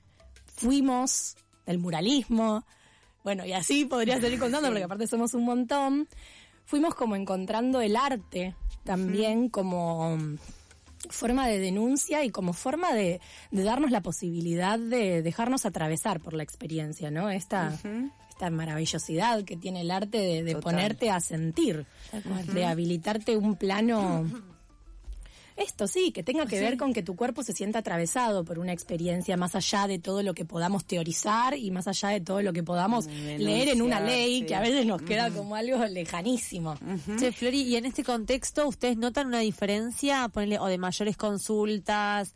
fuimos del muralismo, bueno, y así podría seguir contando, porque aparte somos un montón. Fuimos como encontrando el arte también como forma de denuncia y como forma de darnos la posibilidad de dejarnos atravesar por la experiencia, ¿no? Esta maravillosidad que tiene el arte de ponerte a sentir, de habilitarte un plano, esto sí, que tenga que ver con que tu cuerpo se sienta atravesado por una experiencia más allá de todo lo que podamos teorizar y más allá de todo lo que podamos leer en una ley, que a veces nos queda como algo lejanísimo. Che, Flori, y en este contexto, ¿ustedes notan una diferencia, ponele, o de mayores consultas,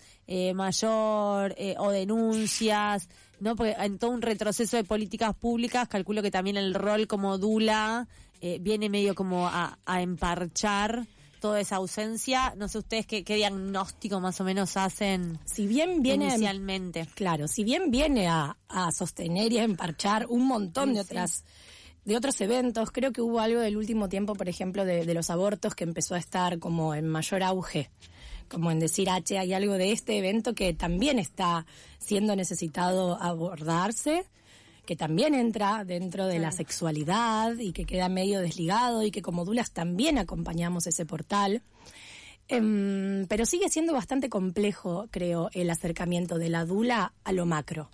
o denuncias, ¿no? Porque en todo un retroceso de políticas públicas, calculo que también el rol como dula viene medio como a emparchar toda esa ausencia? No sé ustedes qué diagnóstico más o menos hacen. Si bien viene inicialmente. Claro, si bien viene a sostener y a emparchar un montón de otros eventos, creo que hubo algo del último tiempo, por ejemplo, de los abortos, que empezó a estar como en mayor auge, como en decir, hay algo de este evento que también está siendo necesitado abordarse, que también entra dentro de la sexualidad y que queda medio desligado, y que como dulas también acompañamos ese portal. Pero sigue siendo bastante complejo, creo, el acercamiento de la dula a lo macro.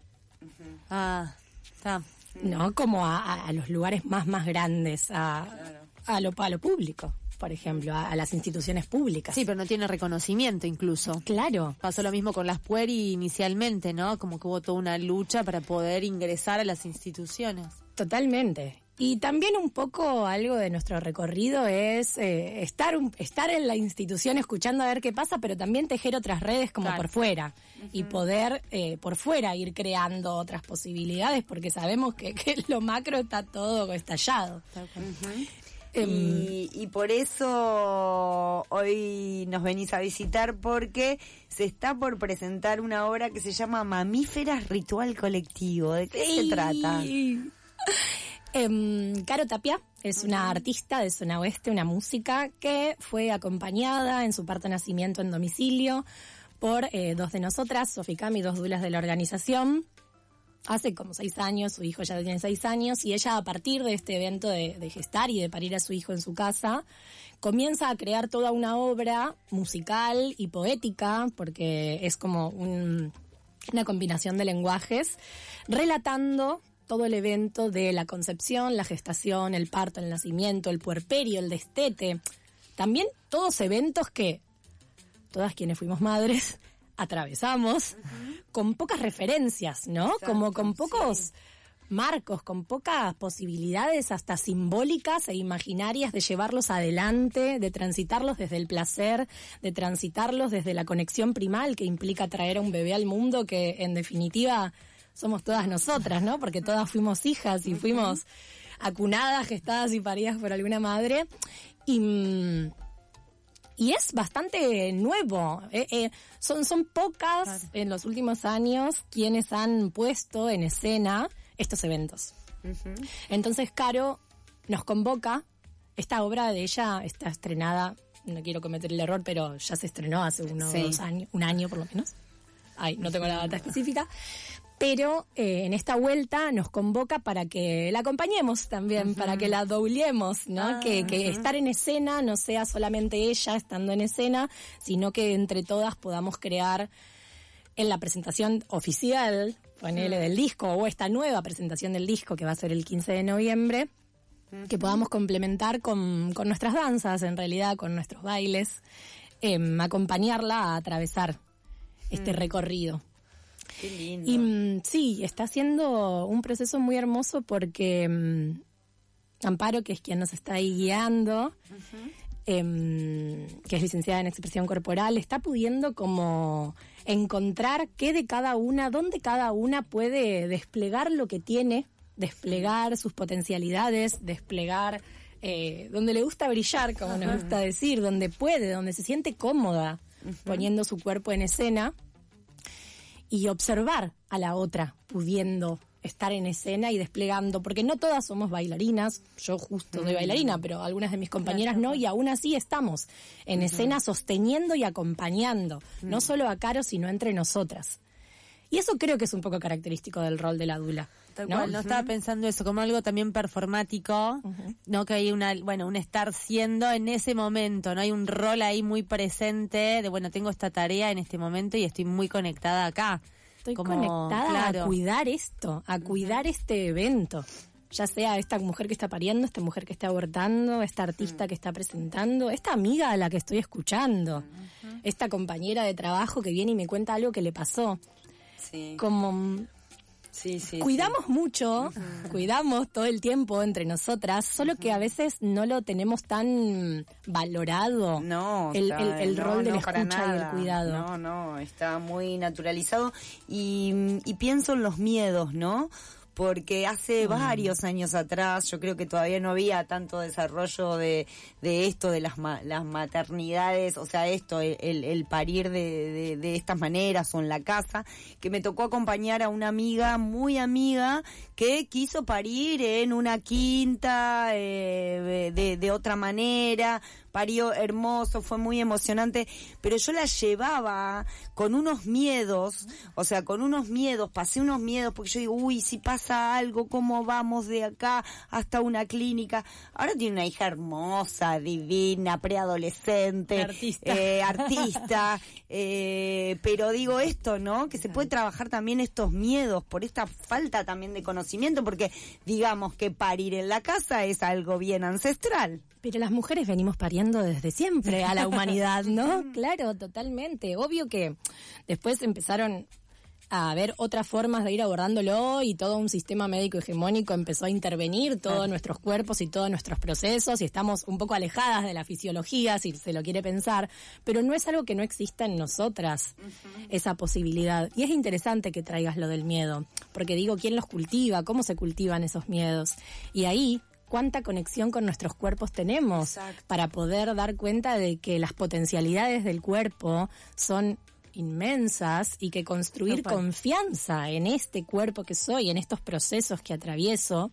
¿No? Como a los lugares más grandes, a lo público, por ejemplo, a las instituciones públicas. Sí, pero no tiene reconocimiento incluso. Claro. Pasó lo mismo con las pueri inicialmente, ¿no? Como que hubo toda una lucha para poder ingresar a las instituciones. Totalmente. Y también un poco algo de nuestro recorrido es estar en la institución escuchando a ver qué pasa, pero también tejer otras redes como por fuera. Y poder por fuera ir creando otras posibilidades, porque sabemos que lo macro está todo estallado. Y por eso hoy nos venís a visitar, porque se está por presentar una obra que se llama Mamíferas Ritual Colectivo. ¿De qué se trata? Caro Tapia es una artista de Zona Oeste, una música que fue acompañada en su parto nacimiento en domicilio por dos de nosotras, Sofi Cami, dos dulas de la organización. Hace como 6 años, su hijo ya tiene 6 años, y ella, a partir de este evento de gestar y de parir a su hijo en su casa, comienza a crear toda una obra musical y poética, porque es como una combinación de lenguajes, relatando todo el evento de la concepción, la gestación, el parto, el nacimiento, el puerperio, el destete. También todos eventos que todas quienes fuimos madres atravesamos, con pocas referencias, ¿no? Exacto, como con pocos marcos, con pocas posibilidades hasta simbólicas e imaginarias de llevarlos adelante, de transitarlos desde el placer, de transitarlos desde la conexión primal que implica traer a un bebé al mundo, que en definitiva somos todas nosotras, ¿no? Porque todas fuimos hijas y fuimos acunadas, gestadas y paridas por alguna madre. Y Y es bastante nuevo. Son pocas en los últimos años quienes han puesto en escena estos eventos. Entonces Caro nos convoca. Esta obra de ella está estrenada, no quiero cometer el error, pero ya se estrenó hace unos 2 años, un año por lo menos. Ay, no tengo la data específica. Pero en esta vuelta nos convoca para que la acompañemos también, para que la doblemos, ¿no? Que estar en escena no sea solamente ella estando en escena, sino que entre todas podamos crear en la presentación oficial, ponele, del disco, o esta nueva presentación del disco que va a ser el 15 de noviembre, que podamos complementar con nuestras danzas, en realidad, con nuestros bailes, acompañarla a atravesar este recorrido. Qué lindo. Y sí, está siendo un proceso muy hermoso porque Amparo, que es quien nos está ahí guiando, que es licenciada en expresión corporal, está pudiendo como encontrar qué de cada una, dónde cada una puede desplegar lo que tiene, desplegar sus potencialidades, desplegar donde le gusta brillar, como nos gusta decir, donde puede, donde se siente cómoda poniendo su cuerpo en escena. Y observar a la otra pudiendo estar en escena y desplegando, porque no todas somos bailarinas, yo justo soy bailarina, pero algunas de mis compañeras no, y aún así estamos en escena sosteniendo y acompañando, no solo a Caro, sino entre nosotras. Y eso creo que es un poco característico del rol de la dula. Tal cual, no estaba pensando eso, como algo también performático, ¿no? Que hay un estar siendo en ese momento, ¿no? Hay un rol ahí muy presente de, tengo esta tarea en este momento y estoy muy conectada acá. Estoy conectada a cuidar esto, a cuidar este evento. Ya sea esta mujer que está pariendo, esta mujer que está abortando, esta artista que está presentando, esta amiga a la que estoy escuchando, esta compañera de trabajo que viene y me cuenta algo que le pasó. Sí. Como cuidamos mucho, cuidamos todo el tiempo entre nosotras, solo que a veces no lo tenemos tan valorado, el rol de la escucha y el cuidado. No, está muy naturalizado y pienso en los miedos, ¿no? Porque hace varios años atrás, yo creo que todavía no había tanto desarrollo de esto, de las maternidades, o sea, el parir de estas maneras o en la casa, que me tocó acompañar a una amiga, muy amiga, que quiso parir en una quinta, de otra manera, parió hermoso, fue muy emocionante, pero yo la llevaba con unos miedos, pasé unos miedos, porque yo digo, si pasa algo, ¿cómo vamos de acá hasta una clínica? Ahora tiene una hija hermosa, divina, preadolescente, artista, pero digo esto, ¿no? Que se puede trabajar también estos miedos por esta falta también de conocimiento, porque digamos que parir en la casa es algo bien ancestral. Pero las mujeres venimos pariendo desde siempre a la humanidad, ¿no? Claro, totalmente. Obvio que después empezaron a haber otras formas de ir abordándolo y todo un sistema médico hegemónico empezó a intervenir todos nuestros cuerpos y todos nuestros procesos y estamos un poco alejadas de la fisiología, si se lo quiere pensar, pero no es algo que no exista en nosotras, esa posibilidad. Y es interesante que traigas lo del miedo, porque digo, ¿quién los cultiva? ¿Cómo se cultivan esos miedos? Y ahí cuánta conexión con nuestros cuerpos tenemos para poder dar cuenta de que las potencialidades del cuerpo son inmensas y que construir confianza en este cuerpo que soy, en estos procesos que atravieso,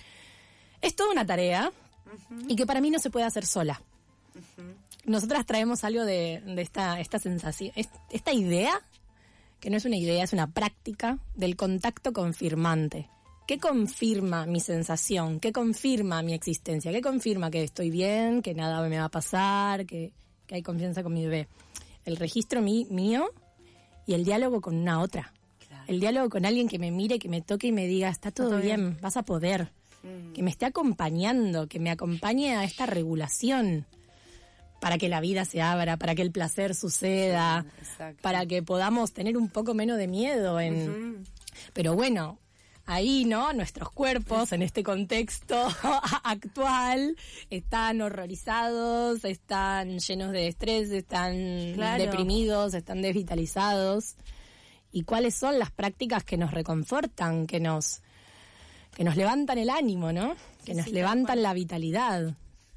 es toda una tarea y que para mí no se puede hacer sola. Nosotras traemos algo de esta sensación, esta idea, que no es una idea, es una práctica del contacto confirmante. ¿Qué confirma mi sensación? ¿Qué confirma mi existencia? ¿Qué confirma que estoy bien, que nada me va a pasar, que hay confianza con mi bebé? El registro mío y el diálogo con una otra. Claro. El diálogo con alguien que me mire, que me toque y me diga, está todo bien, vas a poder. Que me esté acompañando, que me acompañe a esta regulación para que la vida se abra, para que el placer suceda, para que podamos tener un poco menos de miedo. Pero bueno, ahí, ¿no? Nuestros cuerpos, en este contexto actual, están horrorizados, están llenos de estrés, están deprimidos, están desvitalizados. ¿Y cuáles son las prácticas que nos reconfortan, que nos levantan el ánimo, ¿no? Que nos levantan la vitalidad.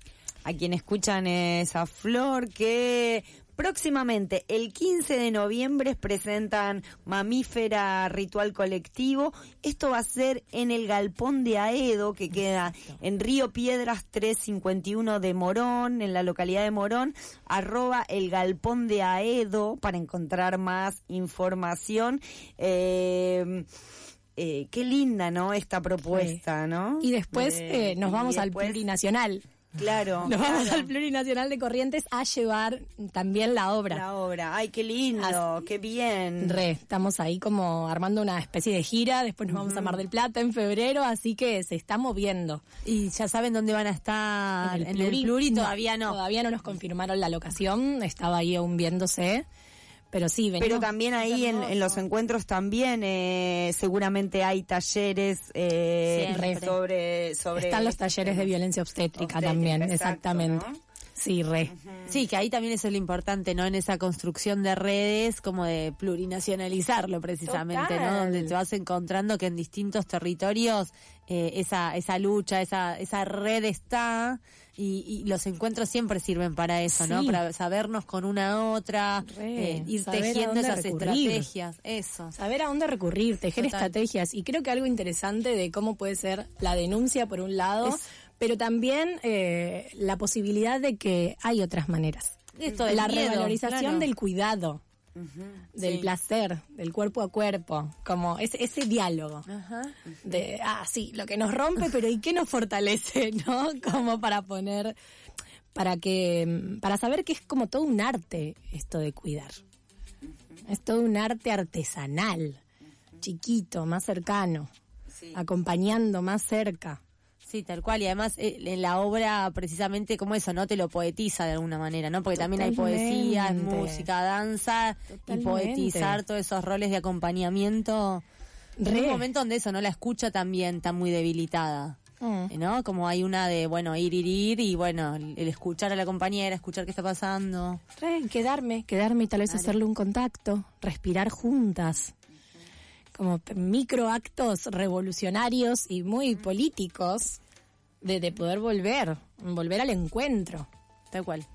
a quien escuchan esa flor, que próximamente, el 15 de noviembre, presentan Mamífera Ritual Colectivo. Esto va a ser en el Galpón de Aedo, que queda en Río Piedras 351 de Morón, en la localidad de Morón, @el Galpón de Aedo, para encontrar más información. Qué linda, ¿no? Esta propuesta, ¿no? Y después nos vamos al plurinacional. Claro. Nos vamos al Plurinacional de Corrientes a llevar también la obra. La obra. Ay, qué lindo, qué bien. Estamos ahí como armando una especie de gira, después nos vamos a Mar del Plata en febrero, así que se está moviendo. ¿Y ya saben dónde van a estar? ¿En el Pluri? Todavía no. Todavía no nos confirmaron la locación, estaba ahí aún viéndose. Pero sí, venimos. Pero también ahí en los encuentros también seguramente hay talleres sobre... Están los talleres de violencia obstétrica también, exactamente. ¿No? Sí, Sí, que ahí también eso es lo importante, ¿no? En esa construcción de redes, como de plurinacionalizarlo precisamente, ¿no? Donde te vas encontrando que en distintos territorios esa lucha, esa red está... Y los encuentros siempre sirven para eso, ¿no? Para sabernos con una otra, ir tejiendo esas estrategias. Eso. Saber a dónde recurrir, tejer estrategias. Y creo que algo interesante de cómo puede ser la denuncia por un lado, pero también la posibilidad de que hay otras maneras. La revalorización del cuidado. Del placer, del cuerpo a cuerpo, como ese diálogo de, sí, lo que nos rompe, pero ¿y qué nos fortalece? ¿No? Como para saber que es como todo un arte esto de cuidar. Es todo un arte artesanal, chiquito, más cercano, acompañando más cerca. Sí, tal cual, y además en la obra precisamente como eso, ¿no? Te lo poetiza de alguna manera, ¿no? Porque también hay poesía, música, danza, y poetizar todos esos roles de acompañamiento. En un momento donde eso, ¿no? La escucha también está muy debilitada, ¿no? Como hay una de, bueno, ir, y bueno, el escuchar a la compañera, escuchar qué está pasando. Quedarme y tal vez hacerle un contacto, respirar juntas. Como microactos revolucionarios y muy políticos de poder volver al encuentro. Tal cual.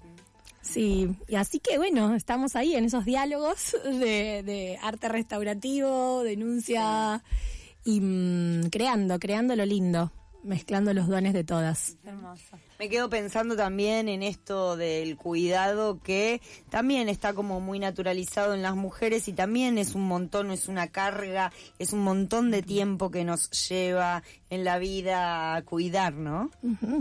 Sí, y así que bueno, estamos ahí en esos diálogos de arte restaurativo, denuncia y creando lo lindo, mezclando los dones de todas. Hermoso. Me quedo pensando también en esto del cuidado, que también está como muy naturalizado en las mujeres y también es un montón, es una carga, es un montón de tiempo que nos lleva en la vida a cuidar, ¿no?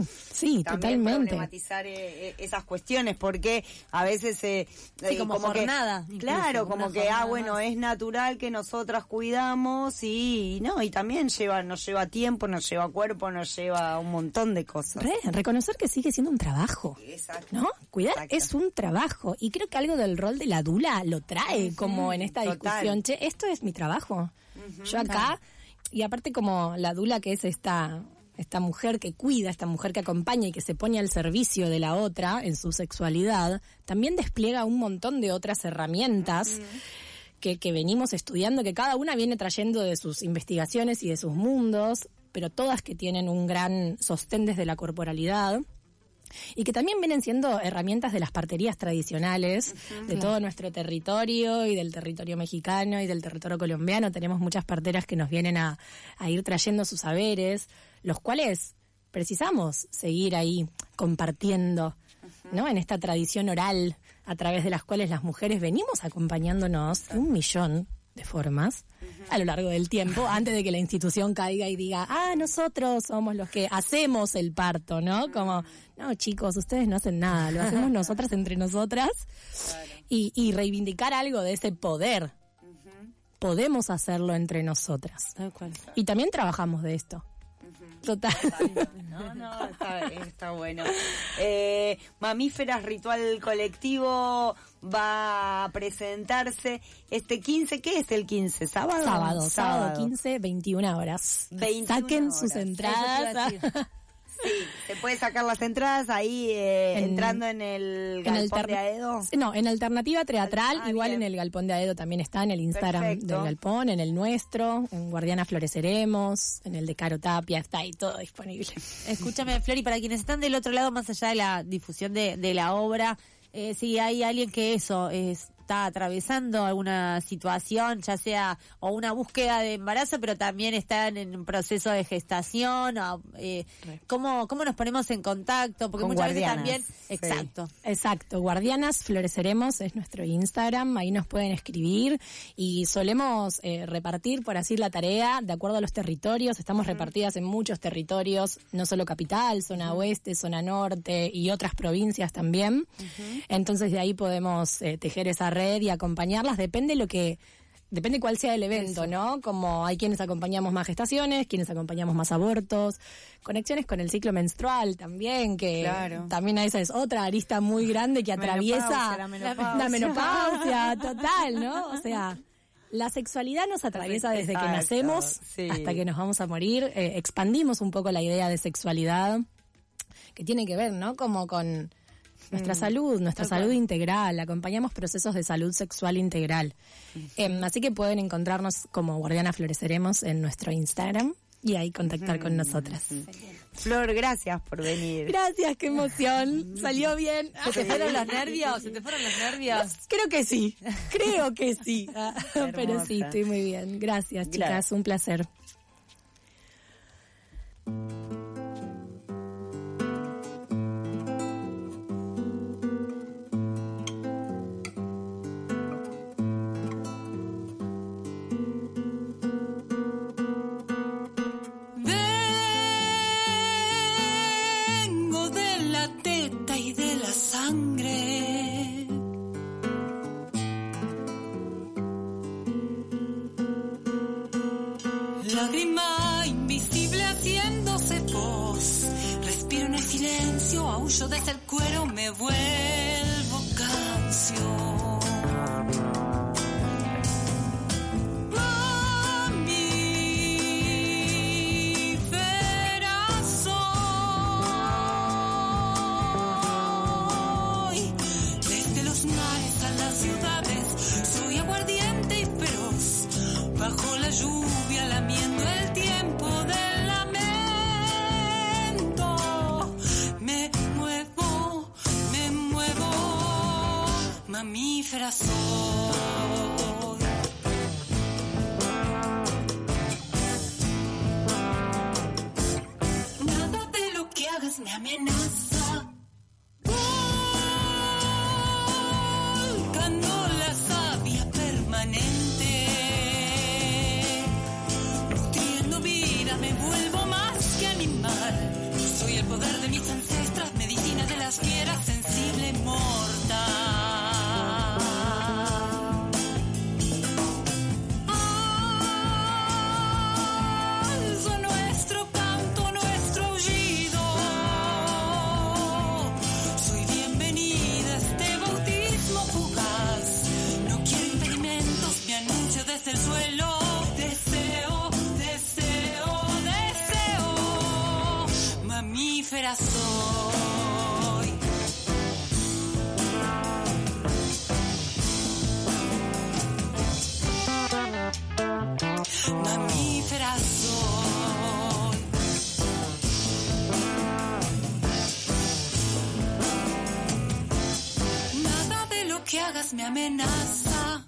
Sí, también totalmente. Problematizar esas cuestiones, porque a veces como jornada. Claro, como que bueno, es natural que nosotras cuidamos y también nos lleva tiempo, nos lleva cuerpo, nos lleva un montón de cosas. Reconocer que sigue siendo un trabajo. Exacto. ¿No? Cuidar es un trabajo. Y creo que algo del rol de la dula lo trae como en esta discusión. Che, esto es mi trabajo. Yo acá, y aparte como la dula que es esta mujer que cuida, esta mujer que acompaña y que se pone al servicio de la otra en su sexualidad, también despliega un montón de otras herramientas que venimos estudiando, que cada una viene trayendo de sus investigaciones y de sus mundos, pero todas que tienen un gran sostén desde la corporalidad y que también vienen siendo herramientas de las parterías tradicionales de todo nuestro territorio y del territorio mexicano y del territorio colombiano. Tenemos muchas parteras que nos vienen a ir trayendo sus saberes, los cuales precisamos seguir ahí compartiendo, ¿no? En esta tradición oral a través de las cuales las mujeres venimos acompañándonos de 1.000.000 de formas a lo largo del tiempo, antes de que la institución caiga y diga, nosotros somos los que hacemos el parto, ¿no? Como, no, chicos, ustedes no hacen nada, lo hacemos nosotras entre nosotras. Y reivindicar algo de ese poder. Podemos hacerlo entre nosotras. Y también trabajamos de esto. Total. Está bueno. Mamíferas Ritual Colectivo va a presentarse este 15. ¿Qué es el 15? ¿Sábado? Sábado 15, 21 horas. Saquen sus entradas. ¿Se puede sacar las entradas ahí entrando en el Galpón de Aedo? No, en Alternativa Teatral, igual bien. en el Galpón de Aedo también está, en el Instagram Perfecto. del Galpón, en el nuestro, en Guardiana Floreceremos, en el de Caro Tapia, está ahí todo disponible. Escúchame, Flori, para quienes están del otro lado, más allá de la difusión de la obra, si hay alguien que está atravesando alguna situación, ya sea o una búsqueda de embarazo, pero también están en un proceso de gestación, ¿cómo nos ponemos en contacto? Porque Con muchas Guardianas, veces también, sí. Exacto, Guardianas Floreceremos es nuestro Instagram, ahí nos pueden escribir y solemos repartir, por así la tarea, de acuerdo a los territorios. Estamos repartidas en muchos territorios, no solo capital, zona oeste, zona norte y otras provincias también. Entonces de ahí podemos tejer esa red y acompañarlas, depende cuál sea el evento, ¿no? Como hay quienes acompañamos más gestaciones, quienes acompañamos más abortos, conexiones con el ciclo menstrual también, que también esa es otra arista muy grande que atraviesa la menopausia, total, ¿no? O sea, la sexualidad nos atraviesa desde que nacemos hasta que nos vamos a morir. Expandimos un poco la idea de sexualidad, que tiene que ver, ¿no? Como con nuestra salud integral, acompañamos procesos de salud sexual integral. Así que pueden encontrarnos como Guardiana Floreceremos en nuestro Instagram y ahí contactar con nosotras. Flor, gracias por venir. Gracias, qué emoción. Salió bien. ¿Se te fueron los nervios? Creo que sí. Pero sí, estoy muy bien. Gracias, chicas, un placer. Vengo de la teta y de la sangre. Lágrima invisible haciéndose voz. Respiro en el silencio, aullo desde el cuero, me vuelvo canción. Bajo la lluvia lamiendo el tiempo del lamento. Me muevo, mamífera soy. Nada de lo que hagas me amenaza. Volcando la savia permanente. Me vuelvo más que animal. Soy el poder de mis ancestras, medicina de las fieras, sensible, mortal. Alzo nuestro canto, nuestro aullido. Soy bienvenida a este bautismo fugaz. No quiero impedimentos, me anuncio desde el suelo. Mamífera soy. Mamífera soy. Nada de lo que hagas me amenaza.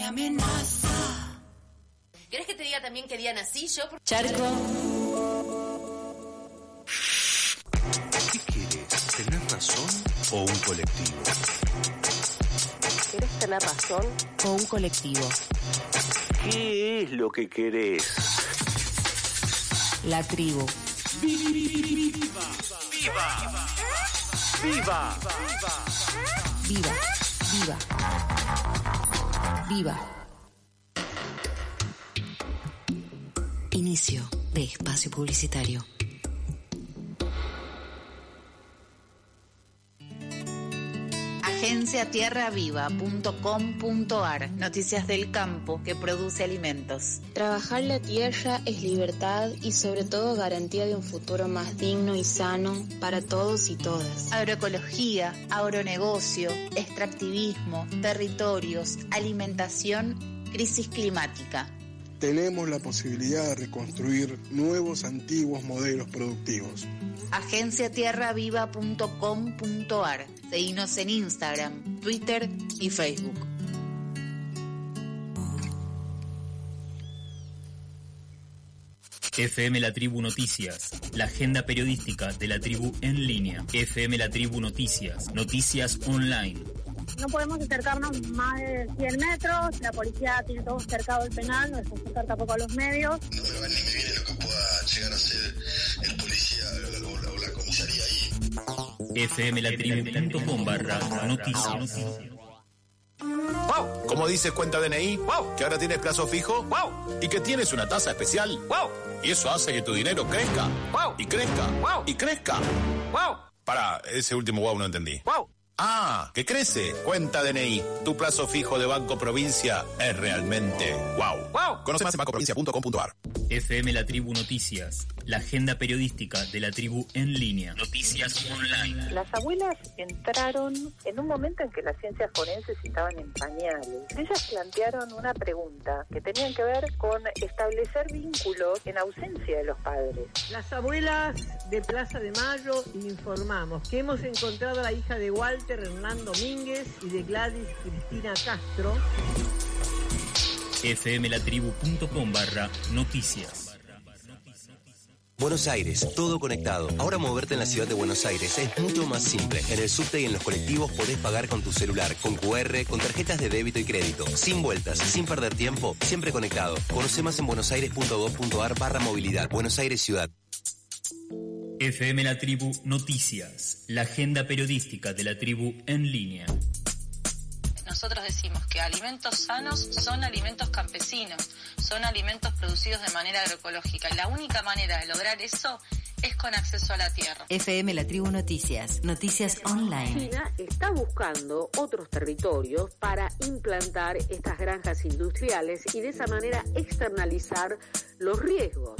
me amenaza. ¿Querés que te diga también qué día nací yo? Charco. ¿Qué quieres? ¿Tener razón o un colectivo? ¿Querés tener razón o un colectivo? ¿Qué es lo que querés? La tribu. ¡Viva! ¡Viva! Viva, viva, viva. Inicio de espacio publicitario. agenciatierraviva.com.ar. Noticias del campo que produce alimentos. Trabajar la tierra es libertad y sobre todo garantía de un futuro más digno y sano para todos y todas. Agroecología, agronegocio, extractivismo, territorios, alimentación, crisis climática. Tenemos la posibilidad de reconstruir nuevos, antiguos modelos productivos. agenciatierraviva.com.ar. Seguinos en Instagram, Twitter y Facebook. FM La Tribu Noticias, la agenda periodística de la tribu en línea. FM La Tribu Noticias, noticias online. No podemos acercarnos más de 100 metros, la policía tiene todo cercado el penal, no dejamos acercar tampoco a los medios. No me va ni me viene lo que pueda llegar a ser el policía o la comisaría ahí. fmlatribu.com/noticias. ¡Wow! ¿Cómo dices cuenta DNI? ¡Wow! ¿Que ahora tienes plazo fijo? ¡Wow! ¿Y que tienes una tasa especial? ¡Wow! Y eso hace que tu dinero crezca. ¡Wow! Y crezca. ¡Wow! Y crezca. ¡Wow! Pará, ese último wow no entendí. ¡Wow! Ah, que crece. Cuenta DNI. Tu plazo fijo de Banco Provincia es realmente wow. ¡Wow! Conoce más en bancoprovincia.com.ar. FM La Tribu Noticias, la agenda periodística de la tribu en línea. Noticias online. Las abuelas entraron en un momento en que las ciencias forenses estaban en pañales. Ellas plantearon una pregunta que tenían que ver con establecer vínculos en ausencia de los padres. Las abuelas de Plaza de Mayo informamos que hemos encontrado a la hija de Walter Hernán Domínguez y de Gladys Cristina Castro. fmlatribu.com/noticias. Buenos Aires, todo conectado. Ahora moverte en la ciudad de Buenos Aires es mucho más simple. En el subte y en los colectivos podés pagar con tu celular, con QR, con tarjetas de débito y crédito. Sin vueltas, sin perder tiempo, siempre conectado. Conoce más en buenosaires.gov.ar/movilidad. Buenos Aires Ciudad. FM La Tribu Noticias, la agenda periodística de la tribu en línea. Nosotros decimos que alimentos sanos son alimentos campesinos, son alimentos producidos de manera agroecológica. Y la única manera de lograr eso es con acceso a la tierra. FM La Tribu Noticias, noticias online. China está buscando otros territorios para implantar estas granjas industriales y de esa manera externalizar los riesgos.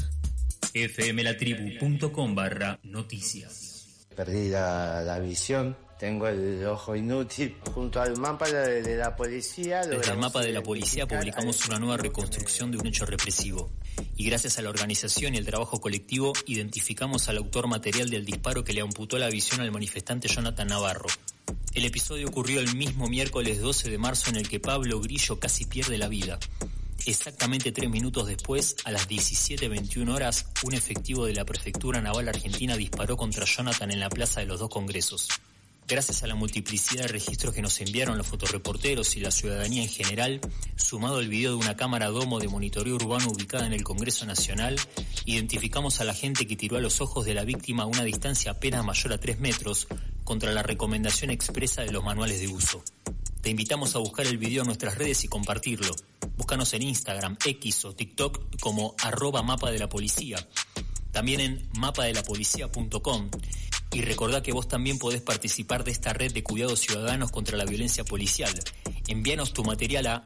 fmlatribu.com/noticias. Perdí la visión. Tengo el ojo inútil. Junto al mapa de la policía... Desde el mapa de la policía publicamos una nueva reconstrucción de un hecho represivo. Y gracias a la organización y el trabajo colectivo, identificamos al autor material del disparo que le amputó la visión al manifestante Jonathan Navarro. El episodio ocurrió el mismo miércoles 12 de marzo en el que Pablo Grillo casi pierde la vida. Exactamente 3 minutos después, a las 17:21 horas, un efectivo de la Prefectura Naval Argentina disparó contra Jonathan en la Plaza de los Dos Congresos. Gracias a la multiplicidad de registros que nos enviaron los fotorreporteros y la ciudadanía en general, sumado al video de una cámara domo de monitoreo urbano ubicada en el Congreso Nacional, identificamos a la gente que tiró a los ojos de la víctima a una distancia apenas mayor a 3 metros, contra la recomendación expresa de los manuales de uso. Te invitamos a buscar el video en nuestras redes y compartirlo. Búscanos en Instagram, X o TikTok como @mapadelapolicía. También en mapadelapolicía.com. Y recordá que vos también podés participar de esta red de cuidados ciudadanos contra la violencia policial. Envíanos tu material a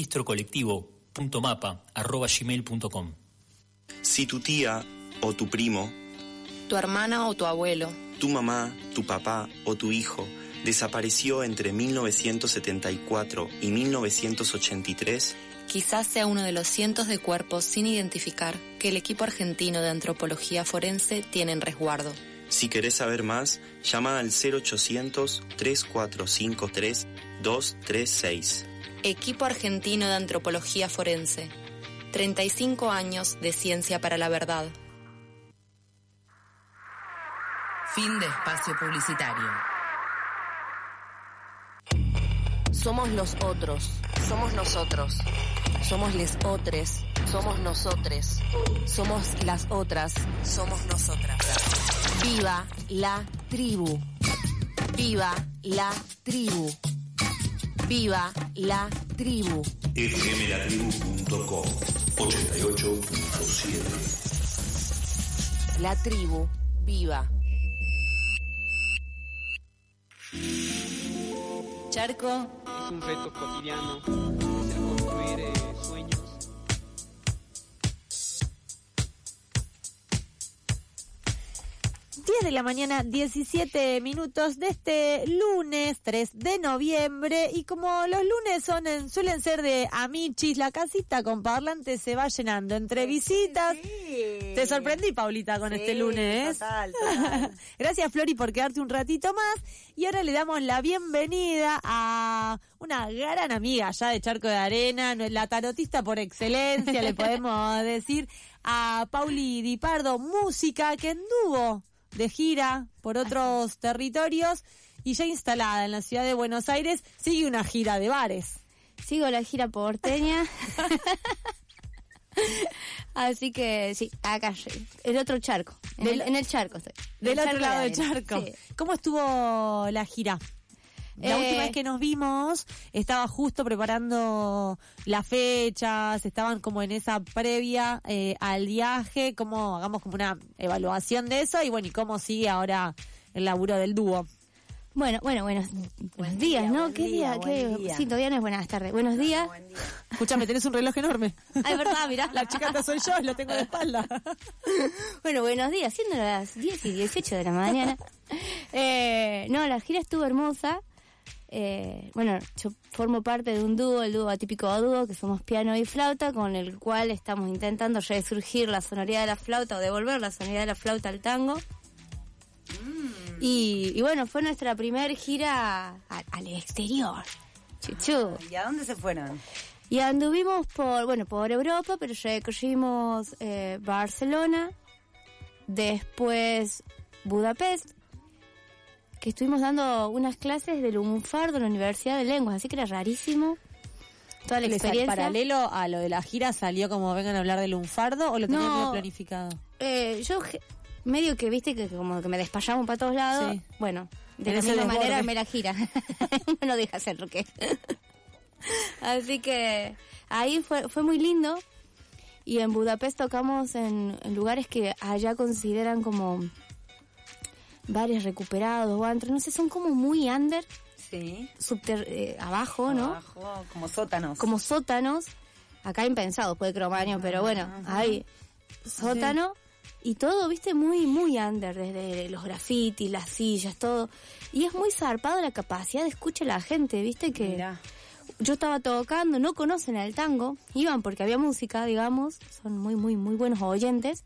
registrocolectivo.mapa@gmail.com. Si tu tía o tu primo, Tu hermana o tu abuelo, tu mamá, tu papá o tu hijo desapareció entre 1974 y 1983, quizás sea uno de los cientos de cuerpos sin identificar que el equipo argentino de antropología forense tiene en resguardo. si querés saber más, llama al 0800-3453-236. Equipo Argentino de Antropología Forense. 35 años de ciencia para la verdad. Fin de espacio publicitario. Somos los otros, somos nosotros, somos les otres, somos nosotres, somos las otras, somos nosotras. Viva la tribu. Viva la tribu. Viva la tribu. fmlatribu.com 88.7. La tribu viva. Charco es un reto cotidiano, es el construir sueños. De la mañana, 17 minutos de este lunes 3 de noviembre, y como los lunes suelen ser de amichis, la casita con parlantes se va llenando entre visitas. Sí. Te sorprendí, Paulita, con este lunes. Total. Gracias, Flori, por quedarte un ratito más, y ahora le damos la bienvenida a una gran amiga ya de Charco de Arena, la tarotista por excelencia, le podemos decir, a Pauli Di Pardo, música que anduvo de gira por otros territorios y ya instalada en la ciudad de Buenos Aires, sigue una gira de bares. Sigo la gira porteña. Así que sí, acá, el otro charco, en el charco estoy. Del otro lado del charco. Sí. ¿Cómo estuvo la gira? La última vez que nos vimos estaba justo preparando las fechas, estaban como en esa previa al viaje, como hagamos como una evaluación de eso, y bueno, y cómo sigue ahora el laburo del dúo. Buenos días, ¿no? ¿Qué día? Sí, todavía no es buenas tardes. Buenos días. Buen día. Escúchame, tenés un reloj enorme. Ay, verdad, mirá. La chica soy yo, lo tengo de espalda. Bueno, buenos días, siendo las 10 y 18 de la mañana. No, la gira estuvo hermosa. Bueno, yo formo parte de un dúo, el dúo Atípico Dúo, que somos piano y flauta, con el cual estamos intentando resurgir la sonoridad de la flauta o devolver la sonoridad de la flauta al tango. Y bueno, fue nuestra primer gira al exterior. Chuchu. ¿Y a dónde se fueron? Y anduvimos por Europa, pero recorrimos Barcelona, después Budapest, que estuvimos dando unas clases de lunfardo en la Universidad de Lenguas, así que era rarísimo toda la experiencia. ¿Paralelo a lo de la gira salió como vengan a hablar de lunfardo o lo tenían medio planificado? Yo medio que viste que como que me despayamos para todos lados. Sí. Bueno, de la misma manera me la gira. No deja hacer lo que. Así que ahí fue muy lindo. Y en Budapest tocamos en lugares que allá consideran como bares recuperados o antros, no sé, son como muy under. Sí. Abajo, ¿no? Abajo, como sótanos. Como sótanos. Acá impensado, puede Cromaño, pero bueno, ahí sótano. Sí. Y todo, viste, muy, muy under, desde los grafitis, las sillas, todo. Y es muy zarpado la capacidad de escuchar a la gente, viste, que Mirá. Yo estaba tocando, no conocen el tango, iban porque había música, digamos, son muy, muy, muy buenos oyentes.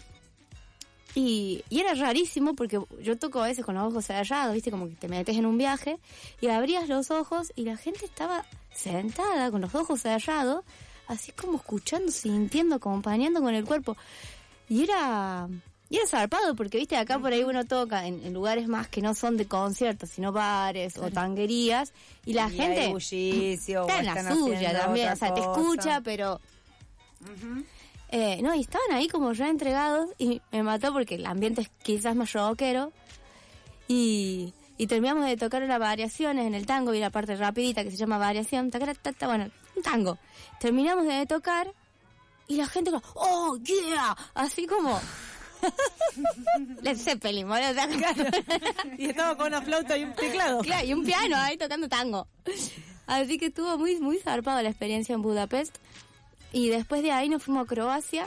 Y era rarísimo porque yo toco a veces con los ojos cerrados, viste, como que te metes en un viaje y abrías los ojos y la gente estaba sentada con los ojos cerrados, así como escuchando, sintiendo, acompañando con el cuerpo. Y era zarpado porque, viste, acá por ahí uno toca en lugares más que no son de conciertos, sino bares o tanguerías, y la gente está en la suya también, o sea, te escucha, pero... no, y estaban ahí como ya entregados, y me mató porque el ambiente es quizás más rockero, y terminamos de tocar unas variaciones en el tango, y la parte rapidita que se llama variación, bueno, un tango. Terminamos de tocar, y la gente como, ¡oh, yeah! Así como... Led Zeppelin, ¿vale? Claro. Y estaba con una flauta y un teclado. Claro, y un piano ahí tocando tango. Así que estuvo muy, muy zarpado la experiencia en Budapest. Y después de ahí nos fuimos a Croacia.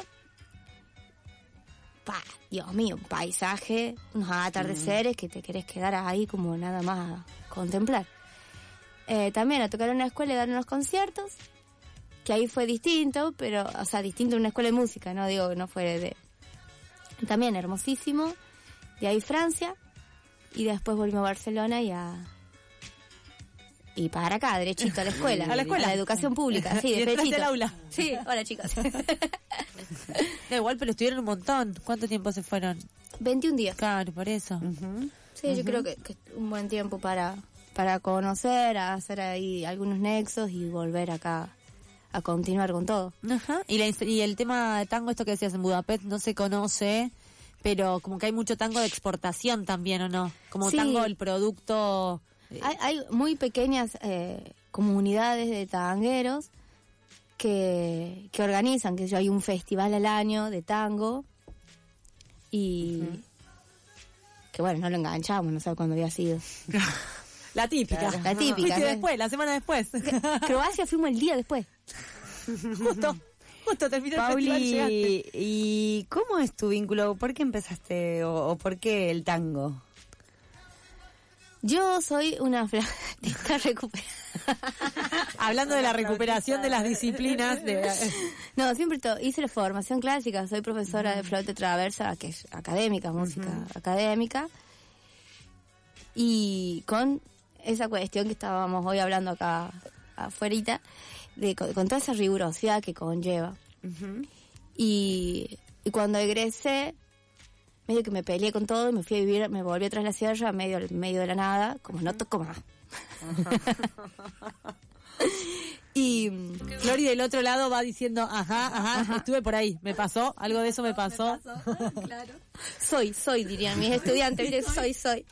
Dios mío, un paisaje, unos atardeceres que te querés quedar ahí como nada más a contemplar. También a tocar en una escuela y dar unos conciertos, que ahí fue distinto, pero, o sea, distinto en una escuela de música, no digo que no fue de... También hermosísimo. De ahí Francia, y después volvimos a Barcelona y Y para acá, derechito a la escuela. A la escuela. A la educación pública, sí, Y derechito. entraste al aula. Sí, hola chicos. Da igual, pero estuvieron un montón. ¿Cuánto tiempo se fueron? 21 días. Claro, por eso. Sí, yo creo que un buen tiempo para conocer, a hacer ahí algunos nexos y volver acá a continuar con todo. Ajá. Y el tema de tango, esto que decías en Budapest, no se conoce, pero como que hay mucho tango de exportación también, ¿o no? Como Sí. tango, el producto... Hay muy pequeñas comunidades de tangueros que organizan, que hay un festival al año de tango y que bueno, no lo enganchamos, no sé cuándo había sido. La típica. Claro. La típica. Fuiste ¿no? después, la semana después. Croacia fuimos el día después. Justo terminó el Pauli, festival, llegaste. ¿y cómo es tu vínculo? ¿Por qué empezaste o por qué el tango? Yo soy una flautista recuperada. Hablando de la recuperación de las disciplinas. No, siempre hice la formación clásica. Soy profesora de flauta traversa, que es académica, música académica. Y con esa cuestión que estábamos hoy hablando acá afuerita, con toda esa rigurosidad que conlleva. Y cuando egresé, medio que me peleé con todo y me fui a vivir, me volví atrás de la sierra, medio de la nada, como no toco más. Y Flori del otro lado va diciendo, ajá, estuve por ahí, me pasó, algo de eso me pasó. Claro. Soy, dirían mis estudiantes, mire, soy.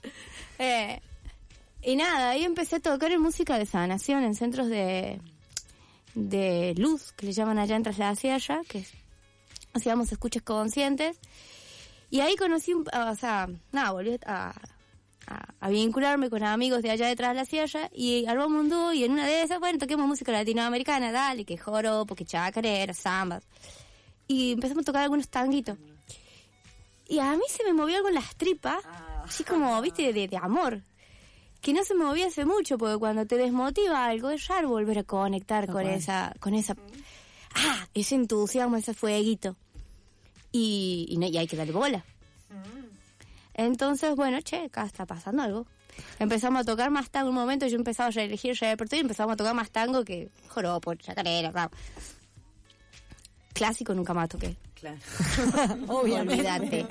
Y nada, ahí empecé a tocar en música de sanación, en centros de luz, que le llaman allá en Tras la Sierra, que hacíamos escuchas conscientes. Y ahí conocí, volví a vincularme con amigos de allá detrás de la sierra y armamos un dúo y en una de esas, bueno, toquemos música latinoamericana, dale, que joropo, que chacarera, zambas. Y empezamos a tocar algunos tanguitos. Y a mí se me movió algo en las tripas, así como, viste, de amor, que no se me movía hace mucho, porque cuando te desmotiva algo es raro volver a conectar con ese entusiasmo, ese fueguito. Y hay que darle bola. Entonces, bueno, acá está pasando algo. Empezamos a tocar más tango. Un momento yo empezaba a elegir repertorio y empezamos a tocar más tango que joropo, chacarera, clásico nunca más toqué. Claro. Olvídate.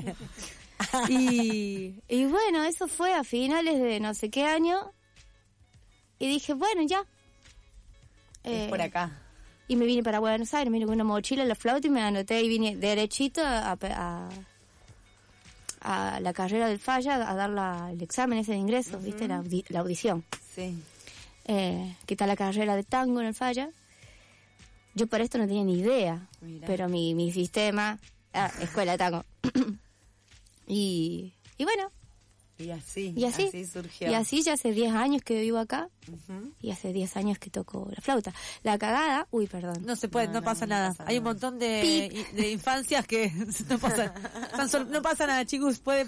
Y bueno, eso fue a finales de no sé qué año. Y dije, bueno, ya. Es por acá. Y me vine para Buenos Aires, me vine con una mochila, la flauta y me anoté y vine derechito a la carrera del Falla a dar el examen ese de ingreso, ¿viste? La audición. Sí. Que está la carrera de tango en el Falla. Yo para esto no tenía ni idea, pero mi sistema, escuela de tango. y bueno. Y así surgió. Y así ya hace 10 años que vivo acá. Y hace 10 años que toco la flauta. La cagada, perdón. No se puede, no pasa nada. Hay un montón de infancias que no pasan. No pasa nada, chicos. Puede.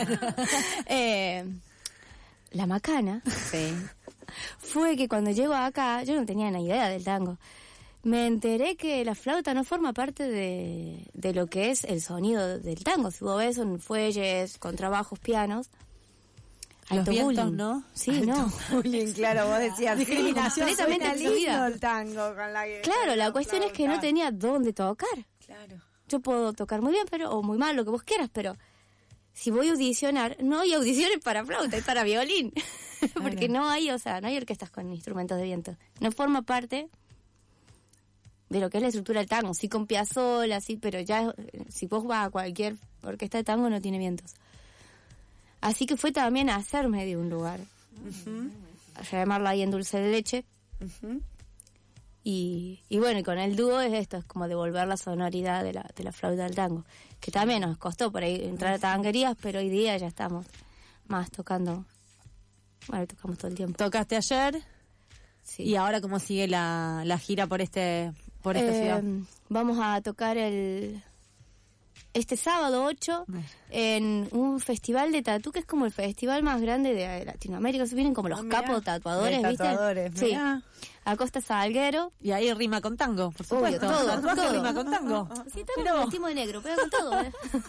La macana fue que cuando llego acá, yo no tenía ni idea del tango. Me enteré que la flauta no forma parte de lo que es el sonido del tango. Si vos ves, son fuelles, contrabajos, pianos. Los alto vientos, bullying. ¿no? Sí, alto no. Bullying, claro, vos decías. Discriminación. Completamente lindo el tango con la guitarra. Claro, la cuestión es que no tenía dónde tocar. Claro. Yo puedo tocar muy bien, o muy mal, lo que vos quieras, pero si voy a audicionar, no hay audiciones para flauta, es para violín. Porque no hay orquestas con instrumentos de viento. No forma parte de lo que es la estructura del tango. Sí con Piazzolla, sí, pero ya si vos vas a cualquier orquesta de tango no tiene vientos. Así que fue también a hacerme de un lugar. A llamarla ahí en Dulce de Leche. Y bueno, y con el dúo es esto, es como devolver la sonoridad de la flauta del tango. Que también nos costó por ahí entrar a tanguerías, pero hoy día ya estamos más tocando. Bueno, tocamos todo el tiempo. ¿Tocaste ayer? Sí. ¿Y ahora cómo sigue la gira por esta ciudad? Vamos a tocar este sábado 8 en un festival de tatú que es como el festival más grande de Latinoamérica. Se vienen como los capos tatuadores, ¿viste? Sí. A Costa Salguero. Y ahí rima con tango, por supuesto. Todo. Rima con tango. Sí, estamos vestimos de negro, pero con todo.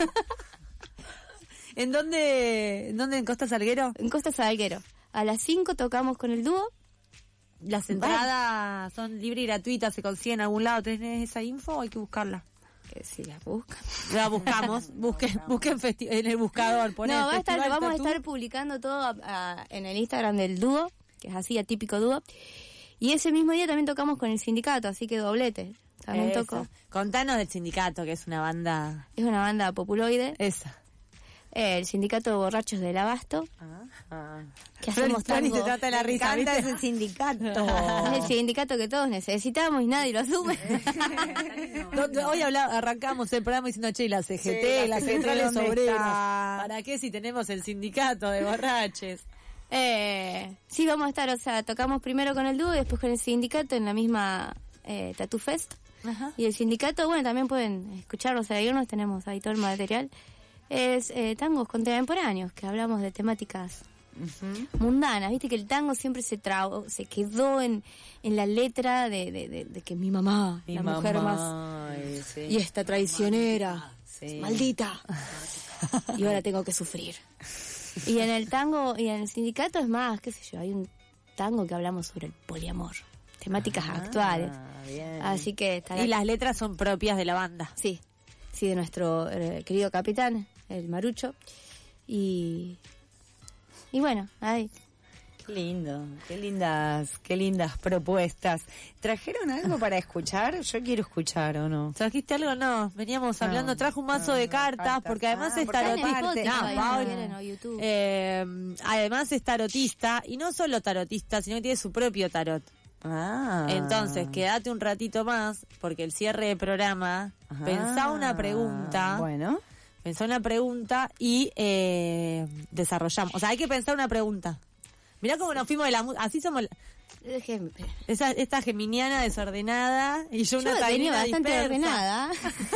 ¿En dónde en Costa Salguero? En Costa Salguero. A las 5 tocamos con el dúo Las entradas son libres y gratuitas, se consiguen en algún lado. ¿Tenés esa info o hay que buscarla? Si la buscan. La buscamos, busquen en el buscador. No, vamos a estar publicando todo en el Instagram del dúo, que es así, atípico dúo. Y ese mismo día también tocamos con el sindicato, así que doblete. También toco. Contanos del sindicato, que es una banda... Es una banda populoide. Esa. El sindicato de borrachos del Abasto. Que hacemos tango. Se trata de la risa, ¿viste? Ese sindicato. Es el sindicato que todos necesitamos y nadie lo asume. Hoy arrancamos el programa diciendo, che, la CGT, las centrales obreras. ¿Para qué si tenemos el sindicato de borraches? Sí, vamos a estar, o sea, tocamos primero con el dúo y después con el sindicato en la misma Tattoo Fest. Ajá. Y el sindicato, bueno, también pueden escucharlo, o sea, ahí tenemos ahí todo el material. Es tangos contemporáneos, que hablamos de temáticas mundanas. Viste que el tango siempre se quedó en la letra de que mi mamá, la mujer más... Sí. Y esta traicionera, maldita. Y ahora tengo que sufrir. Y en el tango y en el sindicato es más, qué sé yo, hay un tango que hablamos sobre el poliamor. Temáticas actuales. Bien. Así que... Y las letras son propias de la banda. Sí, de nuestro querido capitán, el Marucho. Y bueno, ahí. Qué lindo, qué lindas propuestas. ¿Trajeron algo para escuchar? Yo quiero escuchar, ¿o no? ¿Trajiste algo? No, veníamos hablando, trajo un mazo de cartas, porque además es tarotista. Además es tarotista, y no solo tarotista, sino que tiene su propio tarot. Entonces, quédate un ratito más, porque el cierre de programa, pensá una pregunta. Bueno. Pensá una pregunta y desarrollamos. O sea, hay que pensar una pregunta. Mirá cómo nos fuimos de la música. Así somos... Esta geminiana desordenada y yo una taurina bastante dispersa. ordenada.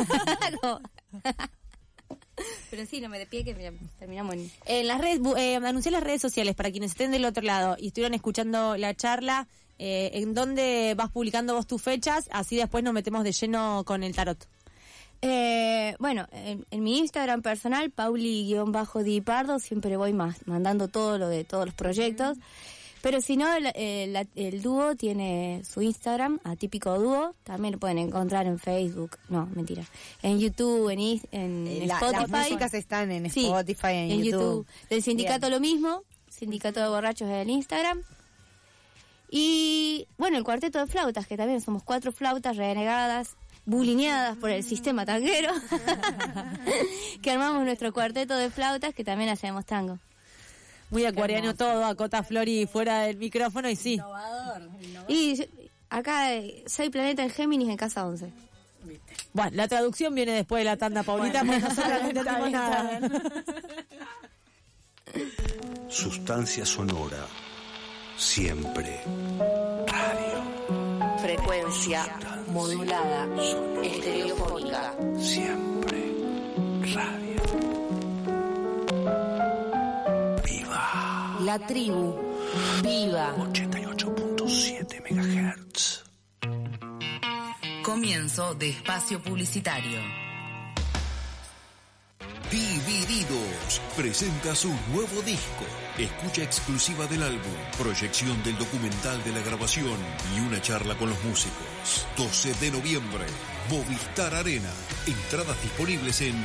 Pero sí, no me despide que terminamos en las redes. Anuncié las redes sociales para quienes estén del otro lado y estuvieron escuchando la charla. ¿En dónde vas publicando vos tus fechas? Así después nos metemos de lleno con el tarot. Bueno, en mi Instagram personal, Pauli_Di Pardo, siempre voy mandando todo lo de todos los proyectos. Pero si no, el dúo tiene su Instagram, Atípico Dúo. También lo pueden encontrar en Facebook. No, mentira. En YouTube, en Spotify. Las músicas están en Spotify, en YouTube. Del sindicato lo mismo. Sindicato de Borrachos es el Instagram. Y bueno, el cuarteto de flautas, que también somos 4 flautas renegadas, bulineadas por el sistema tanguero, que armamos nuestro cuarteto de flautas, que también hacemos tango. Muy acuariano todo, acota Flori fuera del micrófono y sí. Innovador. Y acá 6 planetas en Géminis en casa 11. Bueno, la traducción viene después de la tanda, Paulita, porque nosotros no entendemos nada. Sustancia sonora. Siempre. Radio. Frecuencia modulada. Estereofónica. Siempre. Radio. Viva. La tribu. Viva. 88.7 MHz. Comienzo de espacio publicitario. Divididos presenta su nuevo disco. Escucha exclusiva del álbum, proyección del documental de la grabación y una charla con los músicos. 12 de noviembre, Movistar Arena. Entradas disponibles en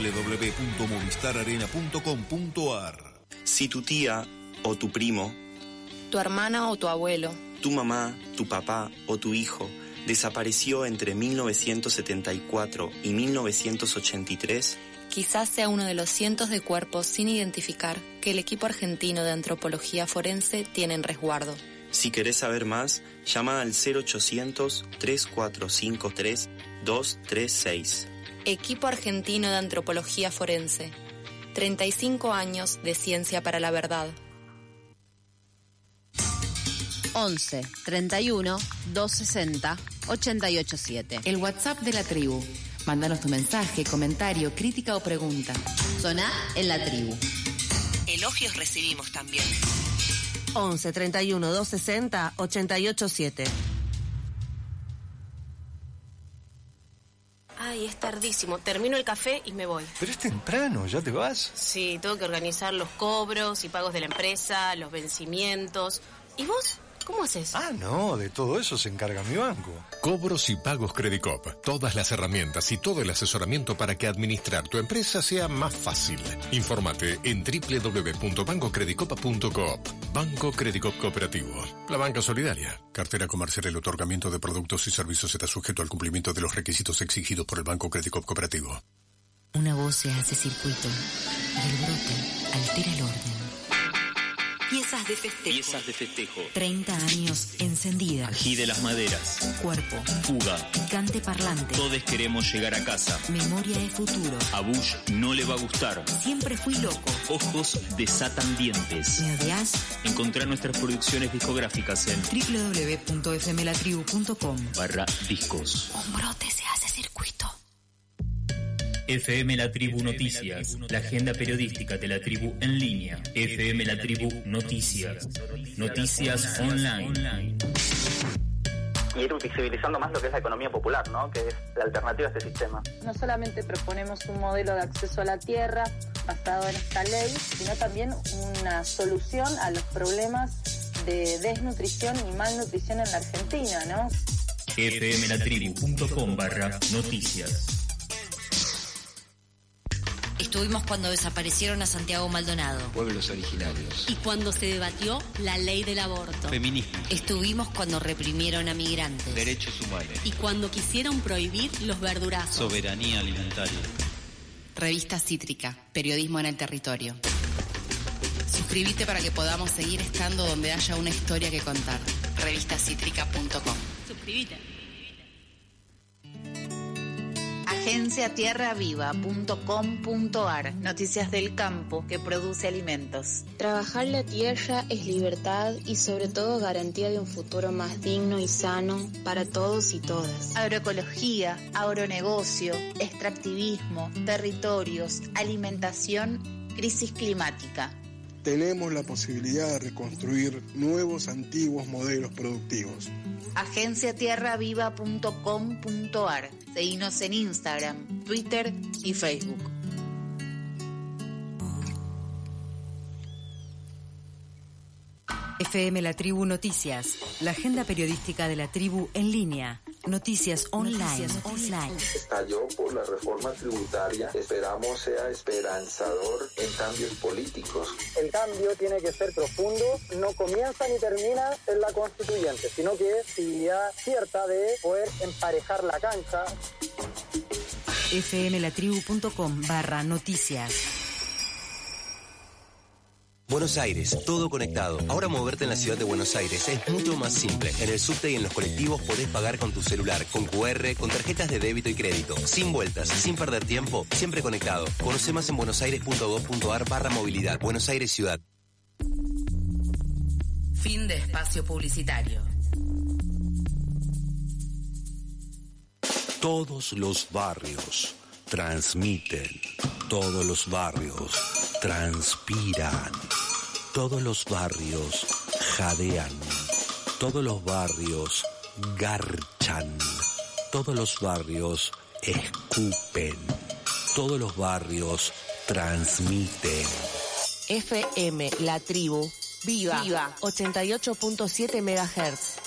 www.movistararena.com.ar. Si tu tía o tu primo, tu hermana o tu abuelo, tu mamá, tu papá o tu hijo desapareció entre 1974 y 1983, quizás sea uno de los cientos de cuerpos sin identificar que el equipo argentino de antropología forense tiene en resguardo. Si querés saber más, llama al 0800-3453-236. Equipo argentino de antropología forense. 35 años de ciencia para la verdad. 11 31 260 887. El WhatsApp de la tribu. Mándanos tu mensaje, comentario, crítica o pregunta. Soná en la tribu. Elogios recibimos también. 11 31 260 887. Ay, es tardísimo. Termino el café y me voy. Pero es temprano, ¿ya te vas? Sí, tengo que organizar los cobros y pagos de la empresa, los vencimientos. ¿Y vos? ¿Cómo haces? Ah, no, de todo eso se encarga mi banco. Cobros y pagos Credicop. Todas las herramientas y todo el asesoramiento para que administrar tu empresa sea más fácil. Infórmate en www.bancocredicoop.coop. Banco Credicop Cooperativo. La banca solidaria. Cartera comercial. El otorgamiento de productos y servicios está sujeto al cumplimiento de los requisitos exigidos por el Banco Credicop Cooperativo. Una voz se hace circuito y el brote altera el orden. Piezas de festejo. 30 años encendida. Ají de las maderas. Cuerpo. Fuga. Picante parlante. Todos queremos llegar a casa. Memoria de futuro. A Bush no le va a gustar. Siempre fui loco. Ojos desatan dientes. ¿Me odias? Encontrá nuestras producciones discográficas en www.fmlatribu.com/discos. Un brote se hace circuito. FM La Tribu Noticias, la agenda periodística de la tribu en línea. FM La Tribu Noticias, noticias online. Y ir visibilizando más lo que es la economía popular, ¿no? Que es la alternativa a este sistema. No solamente proponemos un modelo de acceso a la tierra basado en esta ley, sino también una solución a los problemas de desnutrición y malnutrición en la Argentina, ¿no? fmlatribu.com/noticias. Estuvimos cuando desaparecieron a Santiago Maldonado. Pueblos originarios. Y cuando se debatió la ley del aborto. Feminismo. Estuvimos cuando reprimieron a migrantes. Derechos humanos. Y cuando quisieron prohibir los verdurazos. Soberanía alimentaria. Revista Cítrica, periodismo en el territorio. Suscríbete para que podamos seguir estando donde haya una historia que contar. Revistacítrica.com. Suscríbete. Agenciatierraviva.com.ar. Noticias del campo que produce alimentos. Trabajar la tierra es libertad y sobre todo garantía de un futuro más digno y sano para todos y todas. Agroecología, agronegocio, extractivismo, territorios, alimentación, crisis climática. Tenemos la posibilidad de reconstruir nuevos antiguos modelos productivos. Agenciatierraviva.com.ar. Seguinos en Instagram, Twitter y Facebook. FM La Tribu Noticias, la agenda periodística de la tribu en línea. Noticias online. Estalló por la reforma tributaria. Esperamos sea esperanzador en cambios políticos. El cambio tiene que ser profundo, no comienza ni termina en la constituyente, sino que es posibilidad cierta de poder emparejar la cancha. fmlatribu.com/noticias. Buenos Aires, todo conectado. Ahora moverte en la ciudad de Buenos Aires es mucho más simple. En el subte y en los colectivos podés pagar con tu celular, con QR, con tarjetas de débito y crédito. Sin vueltas, sin perder tiempo, siempre conectado. Conoce más en buenosaires.gov.ar/movilidad. Buenos Aires Ciudad. Fin de espacio publicitario. Todos los barrios transmiten. Todos los barrios transpiran. Todos los barrios jadean. Todos los barrios garchan. Todos los barrios escupen. Todos los barrios transmiten. FM La Tribu. Viva. 88.7 MHz.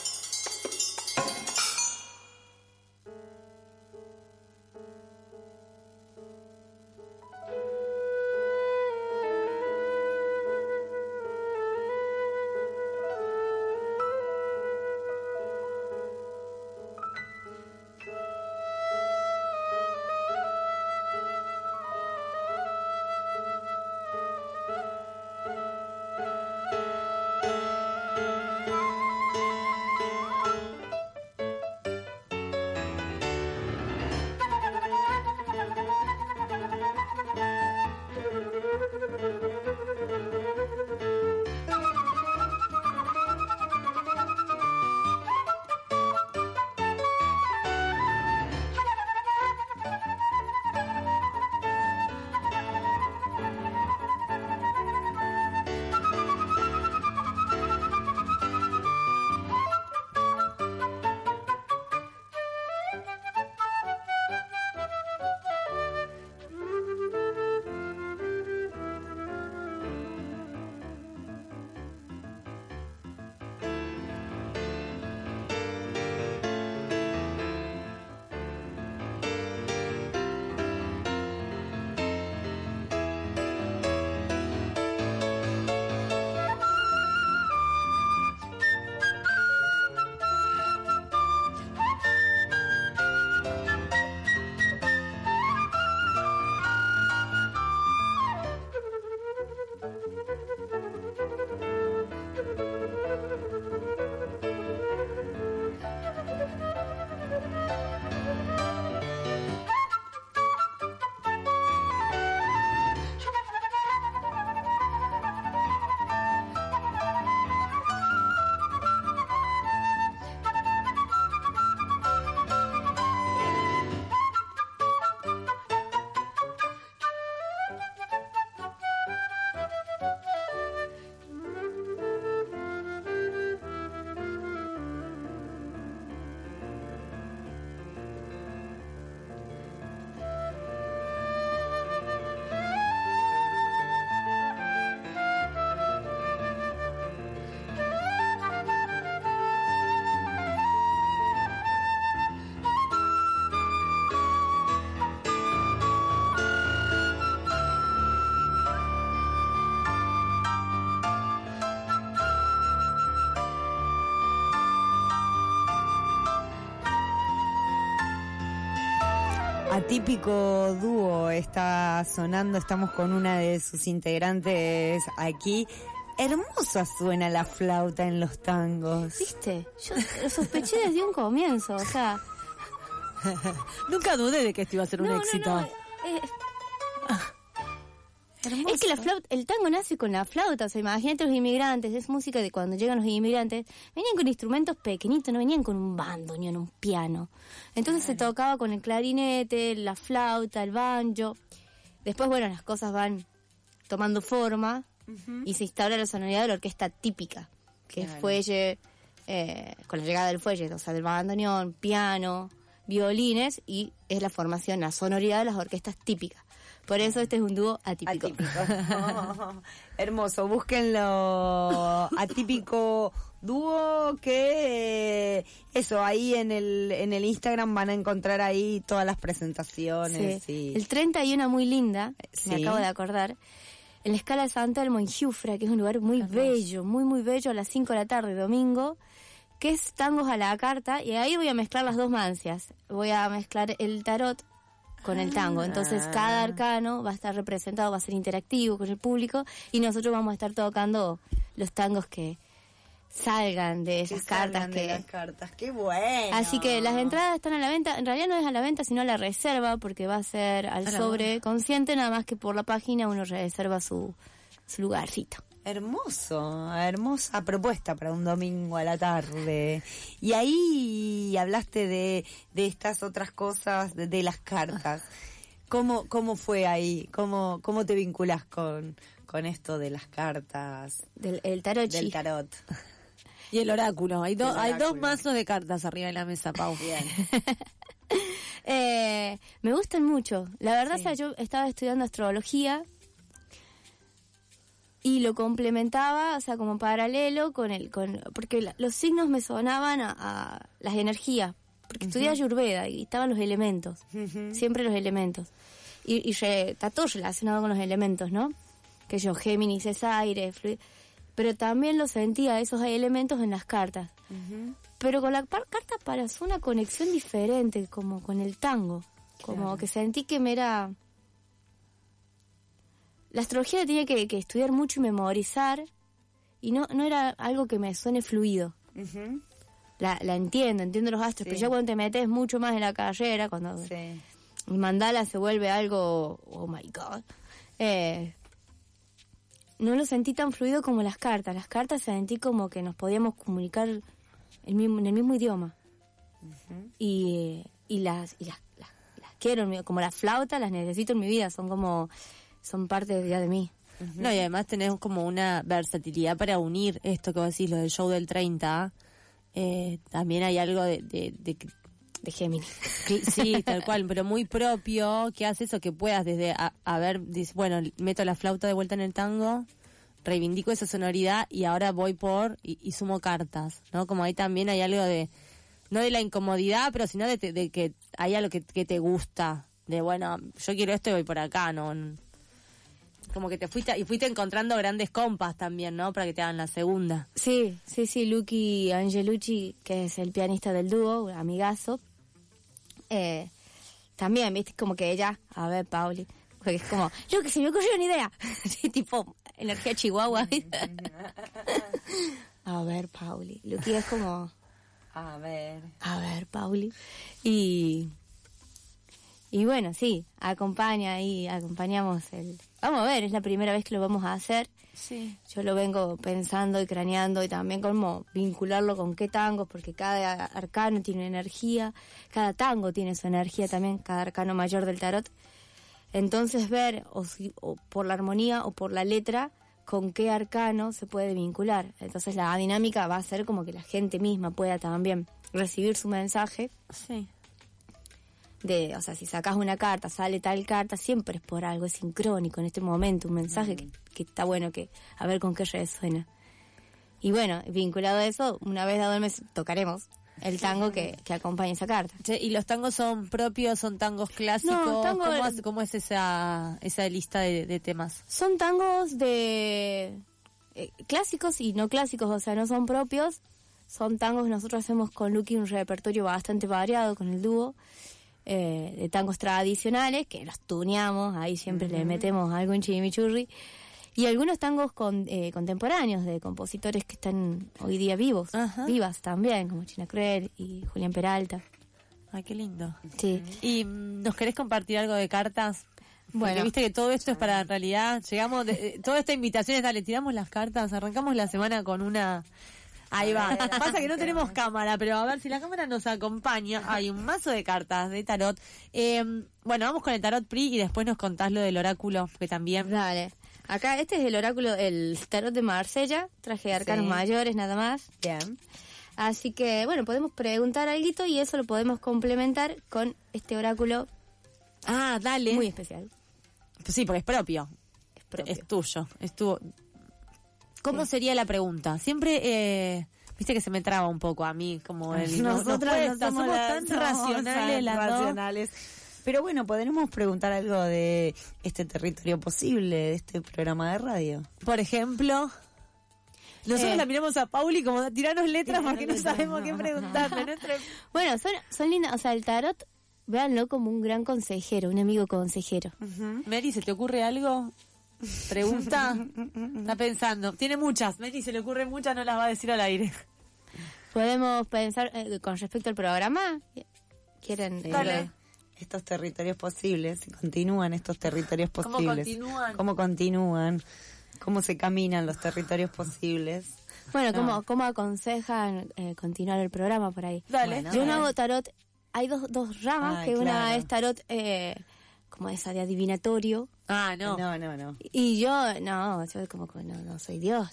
Atípico Dúo está sonando, estamos con una de sus integrantes aquí. Hermosa suena la flauta en los tangos. ¿Viste? Yo lo sospeché desde un comienzo, o sea... Nunca dudé de que esto iba a ser un éxito. Es que la flauta, el tango nace con la flauta, o sea, imagínate los inmigrantes, es música de cuando llegan los inmigrantes, venían con instrumentos pequeñitos, no venían con un bandoneón, un piano. Entonces se tocaba con el clarinete, la flauta, el banjo. Después, bueno, las cosas van tomando forma y se instaura la sonoridad de la orquesta típica, que es fuelle, con la llegada del fuelle, o sea, del bandoneón, piano, violines, y es la formación, la sonoridad de las orquestas típicas. Por eso este es un dúo atípico. Hermoso, búsquenlo. Atípico Dúo, que eso, ahí en el Instagram van a encontrar ahí todas las presentaciones. Sí. El 30 hay una muy linda, me acabo de acordar, en la Escala de San Telmo en Giuffra, que es un lugar muy bello, muy bello, a las 5 de la tarde, domingo, que es tangos a la carta, y ahí voy a mezclar las dos mancias. Voy a mezclar el tarot con el tango. Entonces cada arcano va a estar representado, va a ser interactivo con el público, y nosotros vamos a estar tocando los tangos que salgan de esas cartas. De las cartas, qué bueno. Así que las entradas están a la venta, en realidad no es a la venta, sino a la reserva, porque va a ser al sobre consciente, nada más que por la página uno reserva su lugarcito. Hermosa propuesta para un domingo a la tarde. Y ahí hablaste de estas otras cosas, de las cartas. ¿Cómo fue ahí? ¿Cómo te vinculás con esto de las cartas? Del tarot. Del tarot. Y el oráculo. Hay dos mazos de cartas arriba de la mesa, Pau. Bien. Me gustan mucho. La verdad es que yo estaba estudiando astrología y lo complementaba, o sea, como paralelo porque los signos me sonaban a las energías, porque estudié Ayurveda y estaban los elementos, siempre los elementos. Y está todo relacionado con los elementos, ¿no? Que yo, Géminis es aire, pero también lo sentía, esos elementos en las cartas. Pero con la carta pasó una conexión diferente, como con el tango, como que sentí que me era... La astrología la tenía que estudiar mucho y memorizar, y no era algo que me suene fluido. La entiendo los astros, pero ya cuando te metes mucho más en la carrera, cuando el mandala se vuelve algo, oh my God, no lo sentí tan fluido como las cartas. Las cartas sentí como que nos podíamos comunicar en el mismo idioma. Y las quiero, como la flauta, las necesito en mi vida, son parte de mí. No, y además tenés como una versatilidad para unir esto que vos decís, lo del show del 30. También hay algo de Géminis. Sí, tal cual, pero muy propio, que hace eso, que puedas desde bueno, meto la flauta de vuelta en el tango, reivindico esa sonoridad y ahora voy y sumo cartas, ¿no? Como ahí también hay algo no de la incomodidad, pero sino de que hay algo que te gusta, de bueno, yo quiero esto y voy por acá, ¿no? Como que fuiste encontrando grandes compas también, ¿no? Para que te hagan la segunda. Sí, Lucky Angelucci, que es el pianista del dúo, un amigazo. También, viste, como que ella, a ver, Pauli, porque es como, que se me ocurrió una idea. Sí, tipo, energía chihuahua. A ver, Pauli. Lucky es como, a ver, Pauli. Y bueno, sí, acompañamos Vamos a ver, es la primera vez que lo vamos a hacer. Sí. Yo lo vengo pensando y craneando y también como vincularlo con qué tangos, porque cada arcano tiene energía, cada tango tiene su energía también, cada arcano mayor del tarot. Entonces ver o por la armonía o por la letra con qué arcano se puede vincular. Entonces la dinámica va a ser como que la gente misma pueda también recibir su mensaje. Sí. O sea, si sacas una carta, sale tal carta, siempre es por algo, es sincrónico en este momento, un mensaje que está bueno, que a ver con qué resuena. Y bueno, vinculado a eso, una vez dado el mes, tocaremos el tango que acompaña esa carta. ¿Y los tangos son propios, son tangos clásicos? No, ¿Cómo es esa lista de temas? Son tangos de clásicos y no clásicos, o sea, no son propios, son tangos que nosotros hacemos con Lucky un repertorio bastante variado con el dúo. de tangos tradicionales, que los tuneamos, ahí siempre le metemos algo en chimichurri, y algunos tangos contemporáneos de compositores que están hoy día vivas también, como China Cruel y Julián Peralta. Ay, qué lindo. Sí. ¿Y nos querés compartir algo de cartas? Bueno, porque viste que todo esto es para, en realidad, llegamos, toda esta invitación es, dale, tiramos las cartas, arrancamos la semana con una... Ahí va. Pasa que no tenemos cámara, pero a ver si la cámara nos acompaña. Hay un mazo de cartas de tarot. Bueno, vamos con el tarot PRI y después nos contás lo del oráculo, que también... Dale. Acá este es el oráculo, el tarot de Marsella, traje de arcanos mayores nada más. Bien. Así que, bueno, podemos preguntar algo y eso lo podemos complementar con este oráculo. Ah, dale. Muy especial. Pues sí, porque es propio. Es tuyo, es tu... ¿Cómo sería la pregunta? Siempre, viste que se me traba un poco a mí, como el... Nosotras no somos tan racionales las racionales. Pero bueno, podremos preguntar algo de este territorio posible, de este programa de radio. Por ejemplo... Nosotros la miramos a Pauli como tiranos letras porque no sabemos qué preguntarle. Bueno, son lindas, o sea, el tarot, véanlo como un gran consejero, un amigo consejero. Mary, ¿se te ocurre algo? Pregunta. Está pensando. Tiene muchas. Mary, se le ocurre muchas, no las va a decir al aire. Podemos pensar con respecto al programa. ¿Quieren? Dale. Estos territorios posibles, continúan estos territorios posibles. ¿Cómo continúan? ¿Cómo se caminan los territorios posibles? Bueno, ¿cómo aconsejan continuar el programa por ahí? Dale. Bueno, yo no hago tarot. Hay dos ramas, que una es tarot como esa de adivinatorio. Ah, no. No. Y yo como no soy Dios.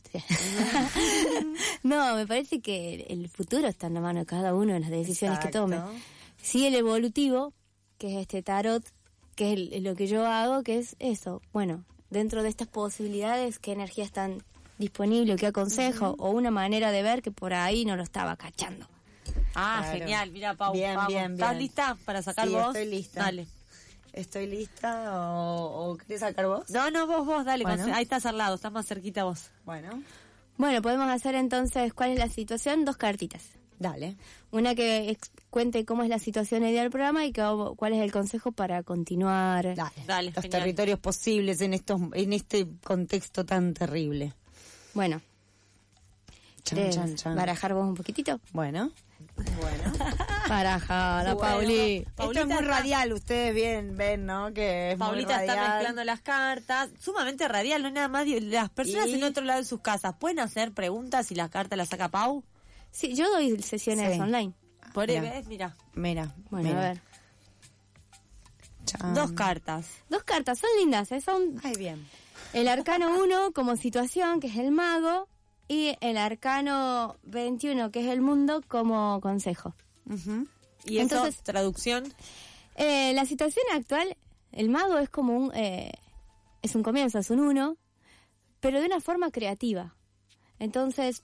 No, me parece que el futuro está en la mano de cada uno en las decisiones que tome. Sí, el evolutivo, que es este tarot, que es lo que yo hago, que es eso. Bueno, dentro de estas posibilidades, ¿qué energías están disponibles? ¿Qué aconsejo? O una manera de ver que por ahí no lo estaba cachando. Ah, claro. Genial. Mira, Pau, bien. ¿Estás lista para sacar vos? Estoy lista. Dale. ¿Estoy lista o querés sacar vos? No, vos, dale. Bueno. Ahí estás al lado, estás más cerquita vos. Bueno, podemos hacer entonces, ¿cuál es la situación? 2 cartitas. Dale. Una que cuente cómo es la situación ideal del programa y cuál es el consejo para continuar. Dale. Los territorios posibles en este contexto tan terrible. Bueno. Chan. ¿Barajar vos un poquitito? Bueno. Barajala, Pauli. Esto es muy radial, ustedes ven, ¿no? Que es Paulita muy radial. está mezclando las cartas, sumamente radial, no es nada más. Las personas en otro lado de sus casas pueden hacer preguntas y las cartas las saca Pau. Sí, yo doy sesiones online. Por ahí ves, mira. Bueno, a ver. Chan. 2 cartas. 2 cartas, son lindas, son... Ay, bien. El arcano 1 como situación, que es el mago, y el arcano 21, que es el mundo, como consejo. ¿Y entonces traducción? La situación actual, el mago es como es un comienzo, es un 1, pero de una forma creativa. Entonces,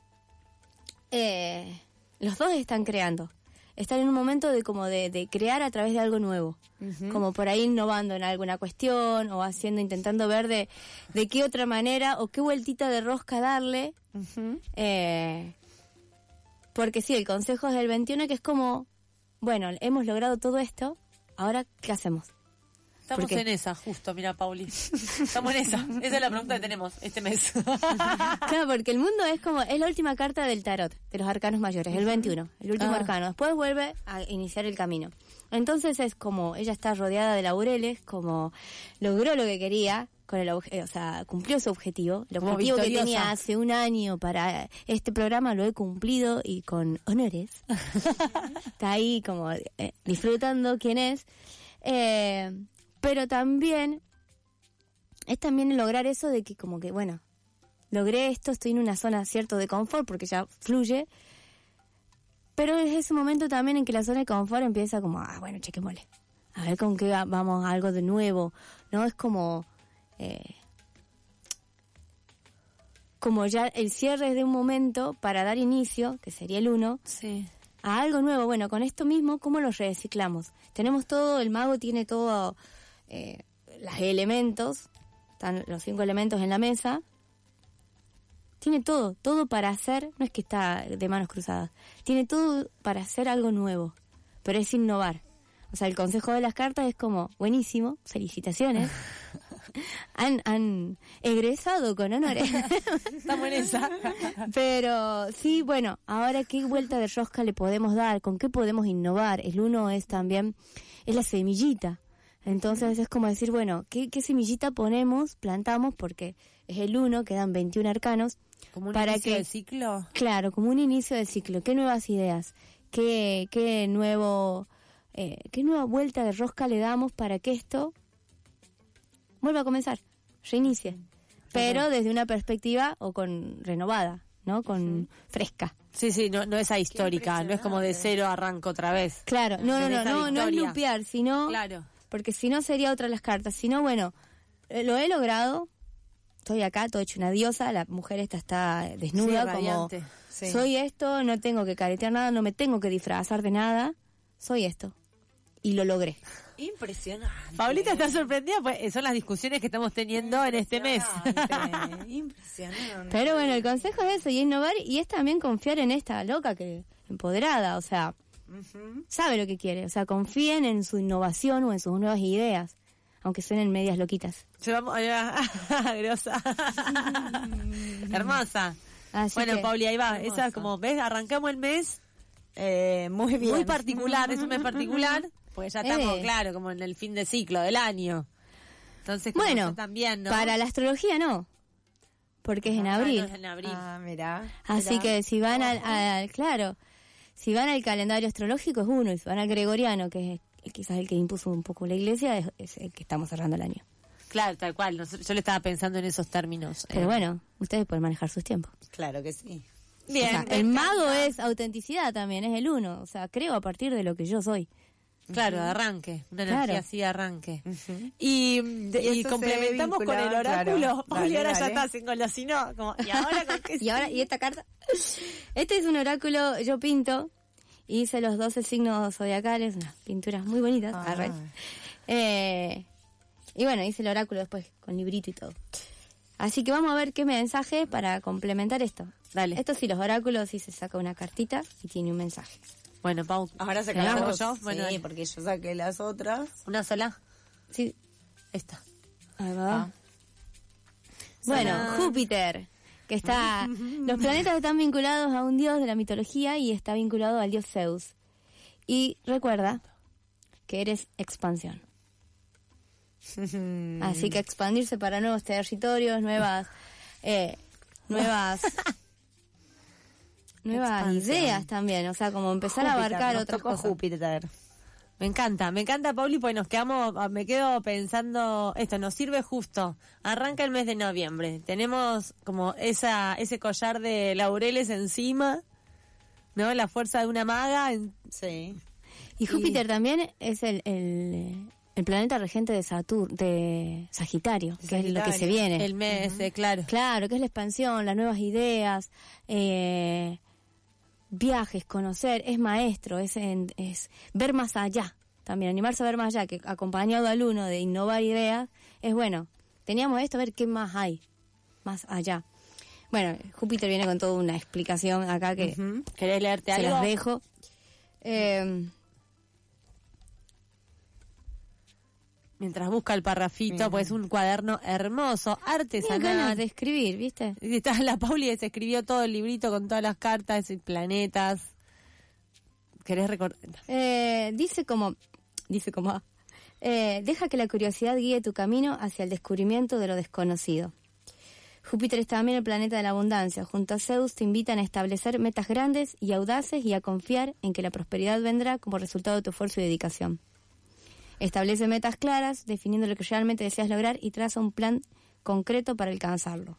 los dos están creando. Están en un momento de crear a través de algo nuevo. Como por ahí innovando en alguna cuestión o intentando ver de qué otra manera o qué vueltita de rosca darle. Porque sí, el consejo es el 21, que es como, bueno, hemos logrado todo esto, ahora, ¿qué hacemos? Estamos en esa, justo, mira, Pauli. Estamos en esa. Esa es la pregunta que tenemos este mes. Claro, porque el mundo es la última carta del tarot, de los arcanos mayores, el 21, el último arcano. Después vuelve a iniciar el camino. Entonces es como, ella está rodeada de laureles, como logró lo que quería, cumplió su objetivo. El objetivo que tenía hace un año para este programa lo he cumplido y con honores. Está ahí como disfrutando quién es. Pero también es también lograr eso de que como que, bueno, logré esto, estoy en una zona cierto de confort porque ya fluye, pero es ese momento también en que la zona de confort empieza como, bueno, chequémosle, a ver con qué vamos a algo de nuevo, ¿no? Es como ya el cierre de un momento para dar inicio, que sería el 1, sí, a algo nuevo. Bueno, con esto mismo, ¿cómo lo reciclamos? Tenemos todo, el mago tiene todo, los elementos, están los 5 elementos en la mesa, tiene todo para hacer, no es que está de manos cruzadas, tiene todo para hacer algo nuevo, pero es innovar. O sea, el consejo de las cartas es como, buenísimo, felicitaciones. Han egresado con honores. Estamos en esa. Pero sí, bueno, ahora qué vuelta de rosca le podemos dar, con qué podemos innovar. El 1 es también, es la semillita. Entonces es como decir, bueno, ¿qué semillita plantamos? Porque es el 1, quedan 21 arcanos. ¿Como un inicio del ciclo? Claro, como un inicio del ciclo. ¿Qué nuevas ideas? ¿Qué nueva vuelta de rosca le damos para que esto vuelva a comenzar, reinicie? Pero desde una perspectiva renovada, ¿no? Fresca. Sí, no es ahistórica, no es como de cero arranco otra vez. Claro, no es lupear, sino... Claro. Porque si no sería otra las cartas. Si no, bueno, lo he logrado, estoy acá, todo hecho una diosa, la mujer esta está desnuda, como soy esto, no tengo que caretear nada, no me tengo que disfrazar de nada, soy esto. Y lo logré. Impresionante. Paulita está sorprendida, pues son las discusiones que estamos teniendo en este mes. Impresionante. Pero bueno, el consejo es eso, y innovar, y es también confiar en esta loca que empoderada, o sea, sabe lo que quiere, o sea, confíen en su innovación o en sus nuevas ideas, aunque suenen medias loquitas. Llevamos grosa. Hermosa. Así bueno, que, Pauli, ahí va. Hermosa. Esa, como ves, arrancamos el mes. Muy bien. Muy particular, es un mes particular, porque ya estamos, claro, como en el fin de ciclo del año. Entonces, como bueno, también, ¿no? Para la astrología no, porque es en abril. No es en abril. Mirá. Así que si van si van al calendario astrológico es 1, y si van al gregoriano, que es quizás el que impuso un poco la iglesia, es el que estamos cerrando el año. Claro, tal cual. Yo le estaba pensando en esos términos. Pero bueno, ustedes pueden manejar sus tiempos. Claro que sí. Bien. O sea, el mago es autenticidad también, es el 1. O sea, creo a partir de lo que yo soy. Claro, de arranque. Una energía así de arranque. Y complementamos con el oráculo. Claro. Dale, ahora ya está sin golosino. ¿Y ahora con qué? ¿Y esta carta? Este es un oráculo, yo pinto. Hice los 12 signos zodiacales, unas pinturas muy bonitas. Y bueno, hice el oráculo después con librito y todo. Así que vamos a ver qué mensaje para complementar esto. Dale. Esto sí, los oráculos sí se saca una cartita y tiene un mensaje. Bueno, Pau, ahora sacamos yo. Bueno, sí, porque yo saqué las otras. ¿Una sola? Sí. Esta. Ahí va. Bueno, Júpiter, que está... Los planetas están vinculados a un dios de la mitología y está vinculado al dios Zeus. Y recuerda que eres expansión. Así que expandirse para nuevos territorios, nuevas ideas también, o sea, como empezar a abarcar otras cosas. Júpiter. Me encanta, Pauli, pues me quedo pensando, esto nos sirve justo, arranca el mes de noviembre, tenemos como ese collar de laureles encima, ¿no? La fuerza de una maga. Sí. Y Júpiter también es el planeta regente de Sagitario, que es lo que se viene. El mes, claro. Claro, que es la expansión, las nuevas ideas, viajes, conocer, es maestro, es ver más allá. También animarse a ver más allá, que acompañado al 1 de innovar ideas, es bueno, teníamos esto, a ver qué más hay, más allá. Bueno, Júpiter viene con toda una explicación acá que ¿querés leerte algo? Se las dejo. Mientras busca el parrafito, pues un cuaderno hermoso, artesanal. Tenía ganas de escribir, ¿viste? Y está la Pauli que se escribió todo el librito con todas las cartas y planetas. ¿Querés recordar? Dice como deja que la curiosidad guíe tu camino hacia el descubrimiento de lo desconocido. Júpiter es también el planeta de la abundancia. Junto a Zeus te invitan a establecer metas grandes y audaces y a confiar en que la prosperidad vendrá como resultado de tu esfuerzo y dedicación. Establece metas claras, definiendo lo que realmente deseas lograr y traza un plan concreto para alcanzarlo.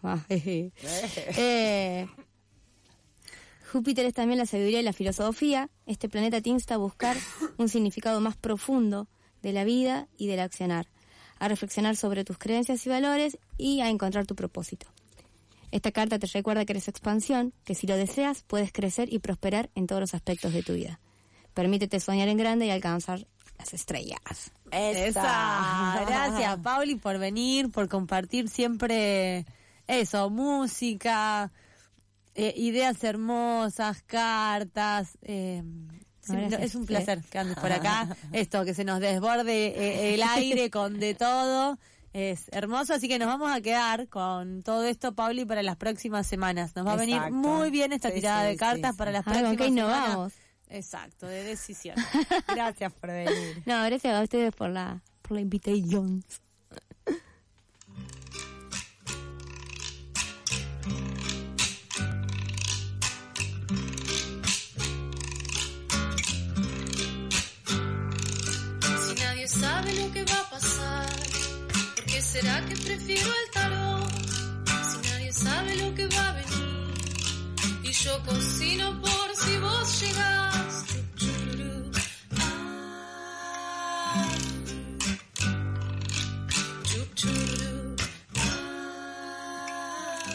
Júpiter es también la sabiduría y la filosofía. Este planeta te insta a buscar un significado más profundo de la vida y del accionar, a reflexionar sobre tus creencias y valores y a encontrar tu propósito. Esta carta te recuerda que eres expansión, que si lo deseas puedes crecer y prosperar en todos los aspectos de tu vida. Permítete soñar en grande y alcanzar las estrellas. Esa. Gracias, Pauli, por venir, por compartir siempre eso, música, ideas hermosas, cartas, Sí, Gracias. es un placer que andes por acá. Esto, que se nos desborde el aire con de todo. Es hermoso, así que nos vamos a quedar con todo esto, Pauli, para las próximas semanas. Nos va a venir muy bien esta tirada de cartas para las próximas ¿con qué semanas. innovamos? Exacto, de decisión. Gracias por venir. No, gracias a ustedes por la invitación. Si nadie sabe lo que va a pasar, ¿por qué será que prefiero el tarot? Si nadie sabe lo que va a venir, y yo cocino por si vos llegás. Chuchurú. Ah. Chuchurú. Ah.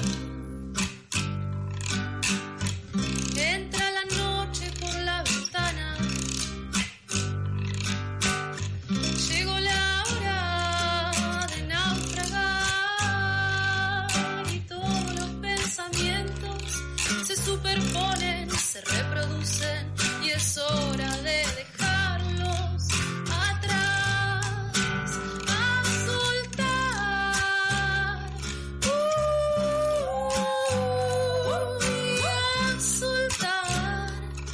Entra la noche por la ventana. Llegó la hora de naufragar y todos los pensamientos se superponen, se reproducen y es hora de dejarlos atrás, a soltar, y a soltar,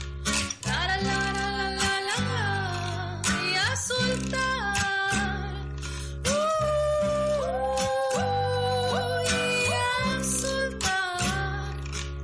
y a soltar, y a soltar.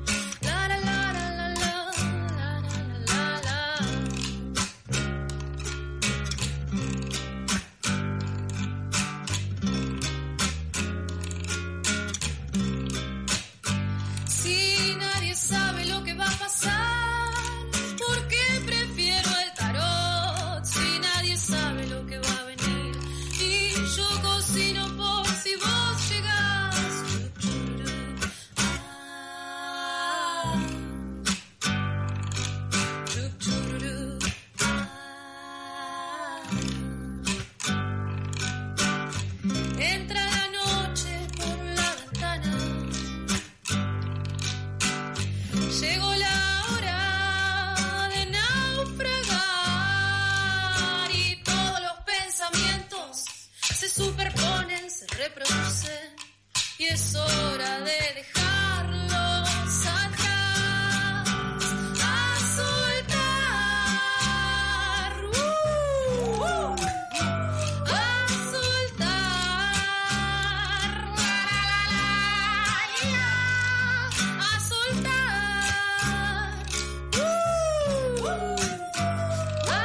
Si nadie sabe lo que va a pasar, ¿por qué prefiero el tarot? Si nadie sabe lo que va a venir y yo cocino por si vos llegás. Ah. Chuchurú. Ah. Entra la noche por la ventana. Llegó la hora de naufragar y todos los pensamientos se superponen, se reproducen y es hora de dejarlos atrás, a soltar, a soltar, a soltar, a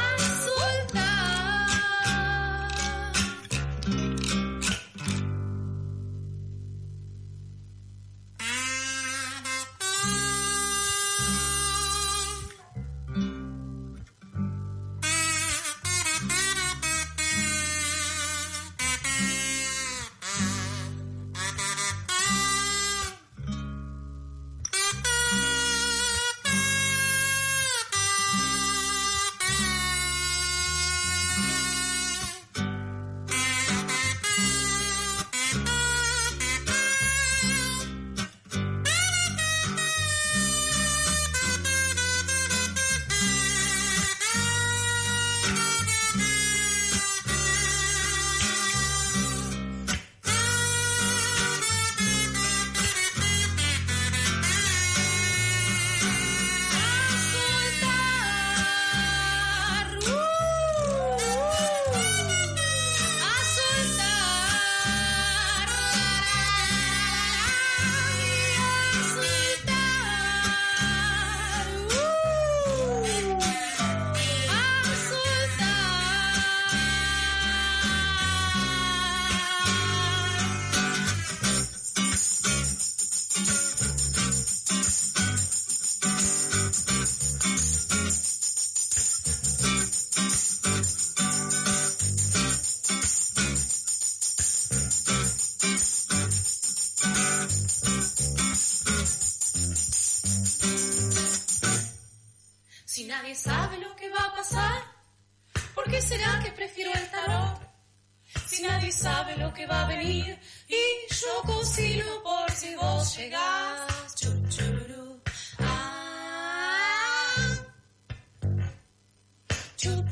Si nadie sabe lo que va a pasar, ¿por qué será que prefiero el tarot? Si nadie sabe lo que va a venir y yo cocino por si vos llegás. Chuchurú. Ah.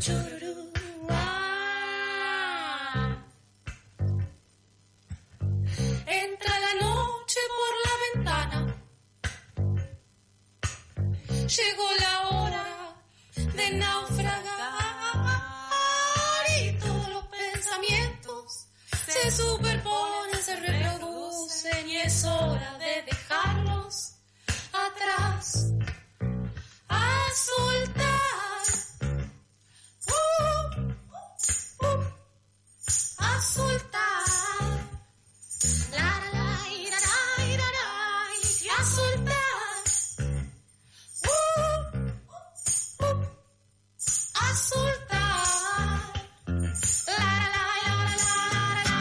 Chururú, ah. Entra la noche por la ventana. Llegó la hora de naufragar y todos los pensamientos se superponen, se reproducen y es hora de dejarlos atrás. A soltar, a soltar, la la la ira la ira la, y a soltar, a soltar, la la la la la la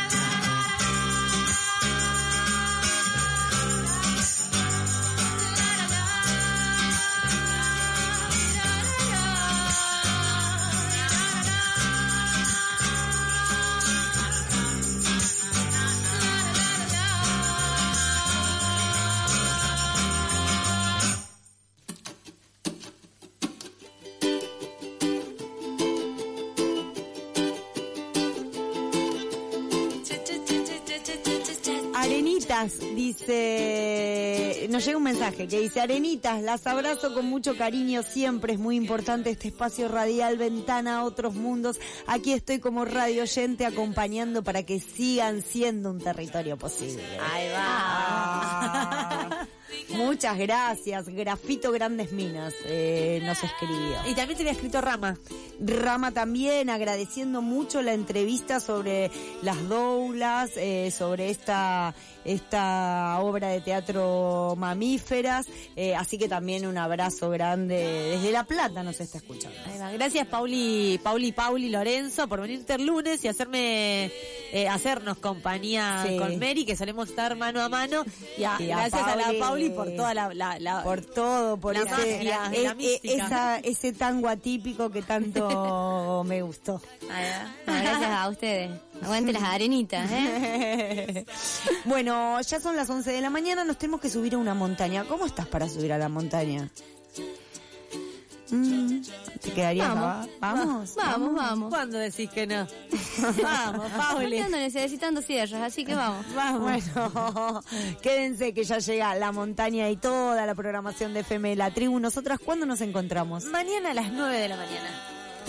Arenitas, dice, nos llega un mensaje que dice: Arenitas, las abrazo con mucho cariño siempre, es muy importante este espacio radial, ventana a otros mundos. Aquí estoy como radio oyente acompañando para que sigan siendo un territorio posible. Ahí va. Ah, muchas gracias, Grafito Grandes Minas nos escribió. Y también te había escrito Rama. Rama también, agradeciendo mucho la entrevista sobre las doulas, sobre esta obra de teatro Mamíferas, así que también un abrazo grande desde La Plata nos está escuchando. Ahí va. Gracias Pauli Lorenzo por venirte el lunes y hacernos compañía con Mary, que solemos estar mano a mano, y gracias a la Pauli por toda por todo, por la magia, la mística. ese tango atípico que tanto me gustó. Gracias a ustedes. Aguante las arenitas, Bueno, ya son las 11 de la mañana, nos tenemos que subir a una montaña. ¿Cómo estás para subir a la montaña? ¿Te quedarías? Vamos. ¿Cuándo decís que no? Vamos, Pauli. Ando necesitando sierras, así que vamos. Bueno, quédense que ya llega la montaña y toda la programación de FM La Tribu. Nosotras, ¿cuándo nos encontramos? Mañana a las 9 de la mañana.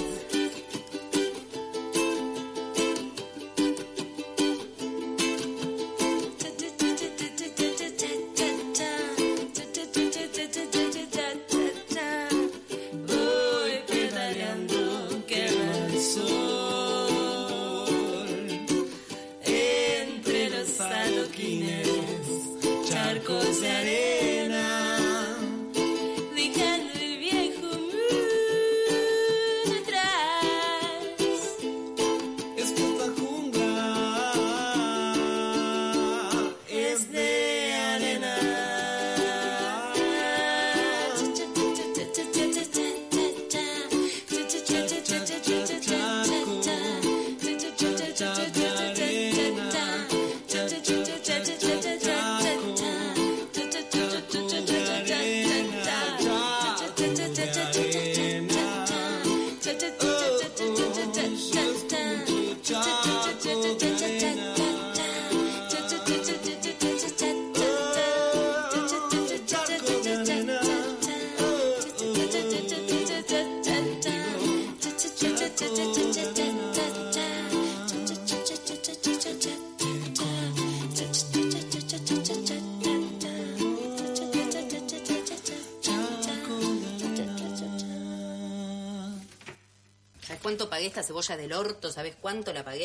Charcos de arena, dejando el viejo mundo atrás. Esta jungla es de arena. ¿Sabes cuánto pagué esta cebolla del orto? ¿Sabes cuánto la pagué?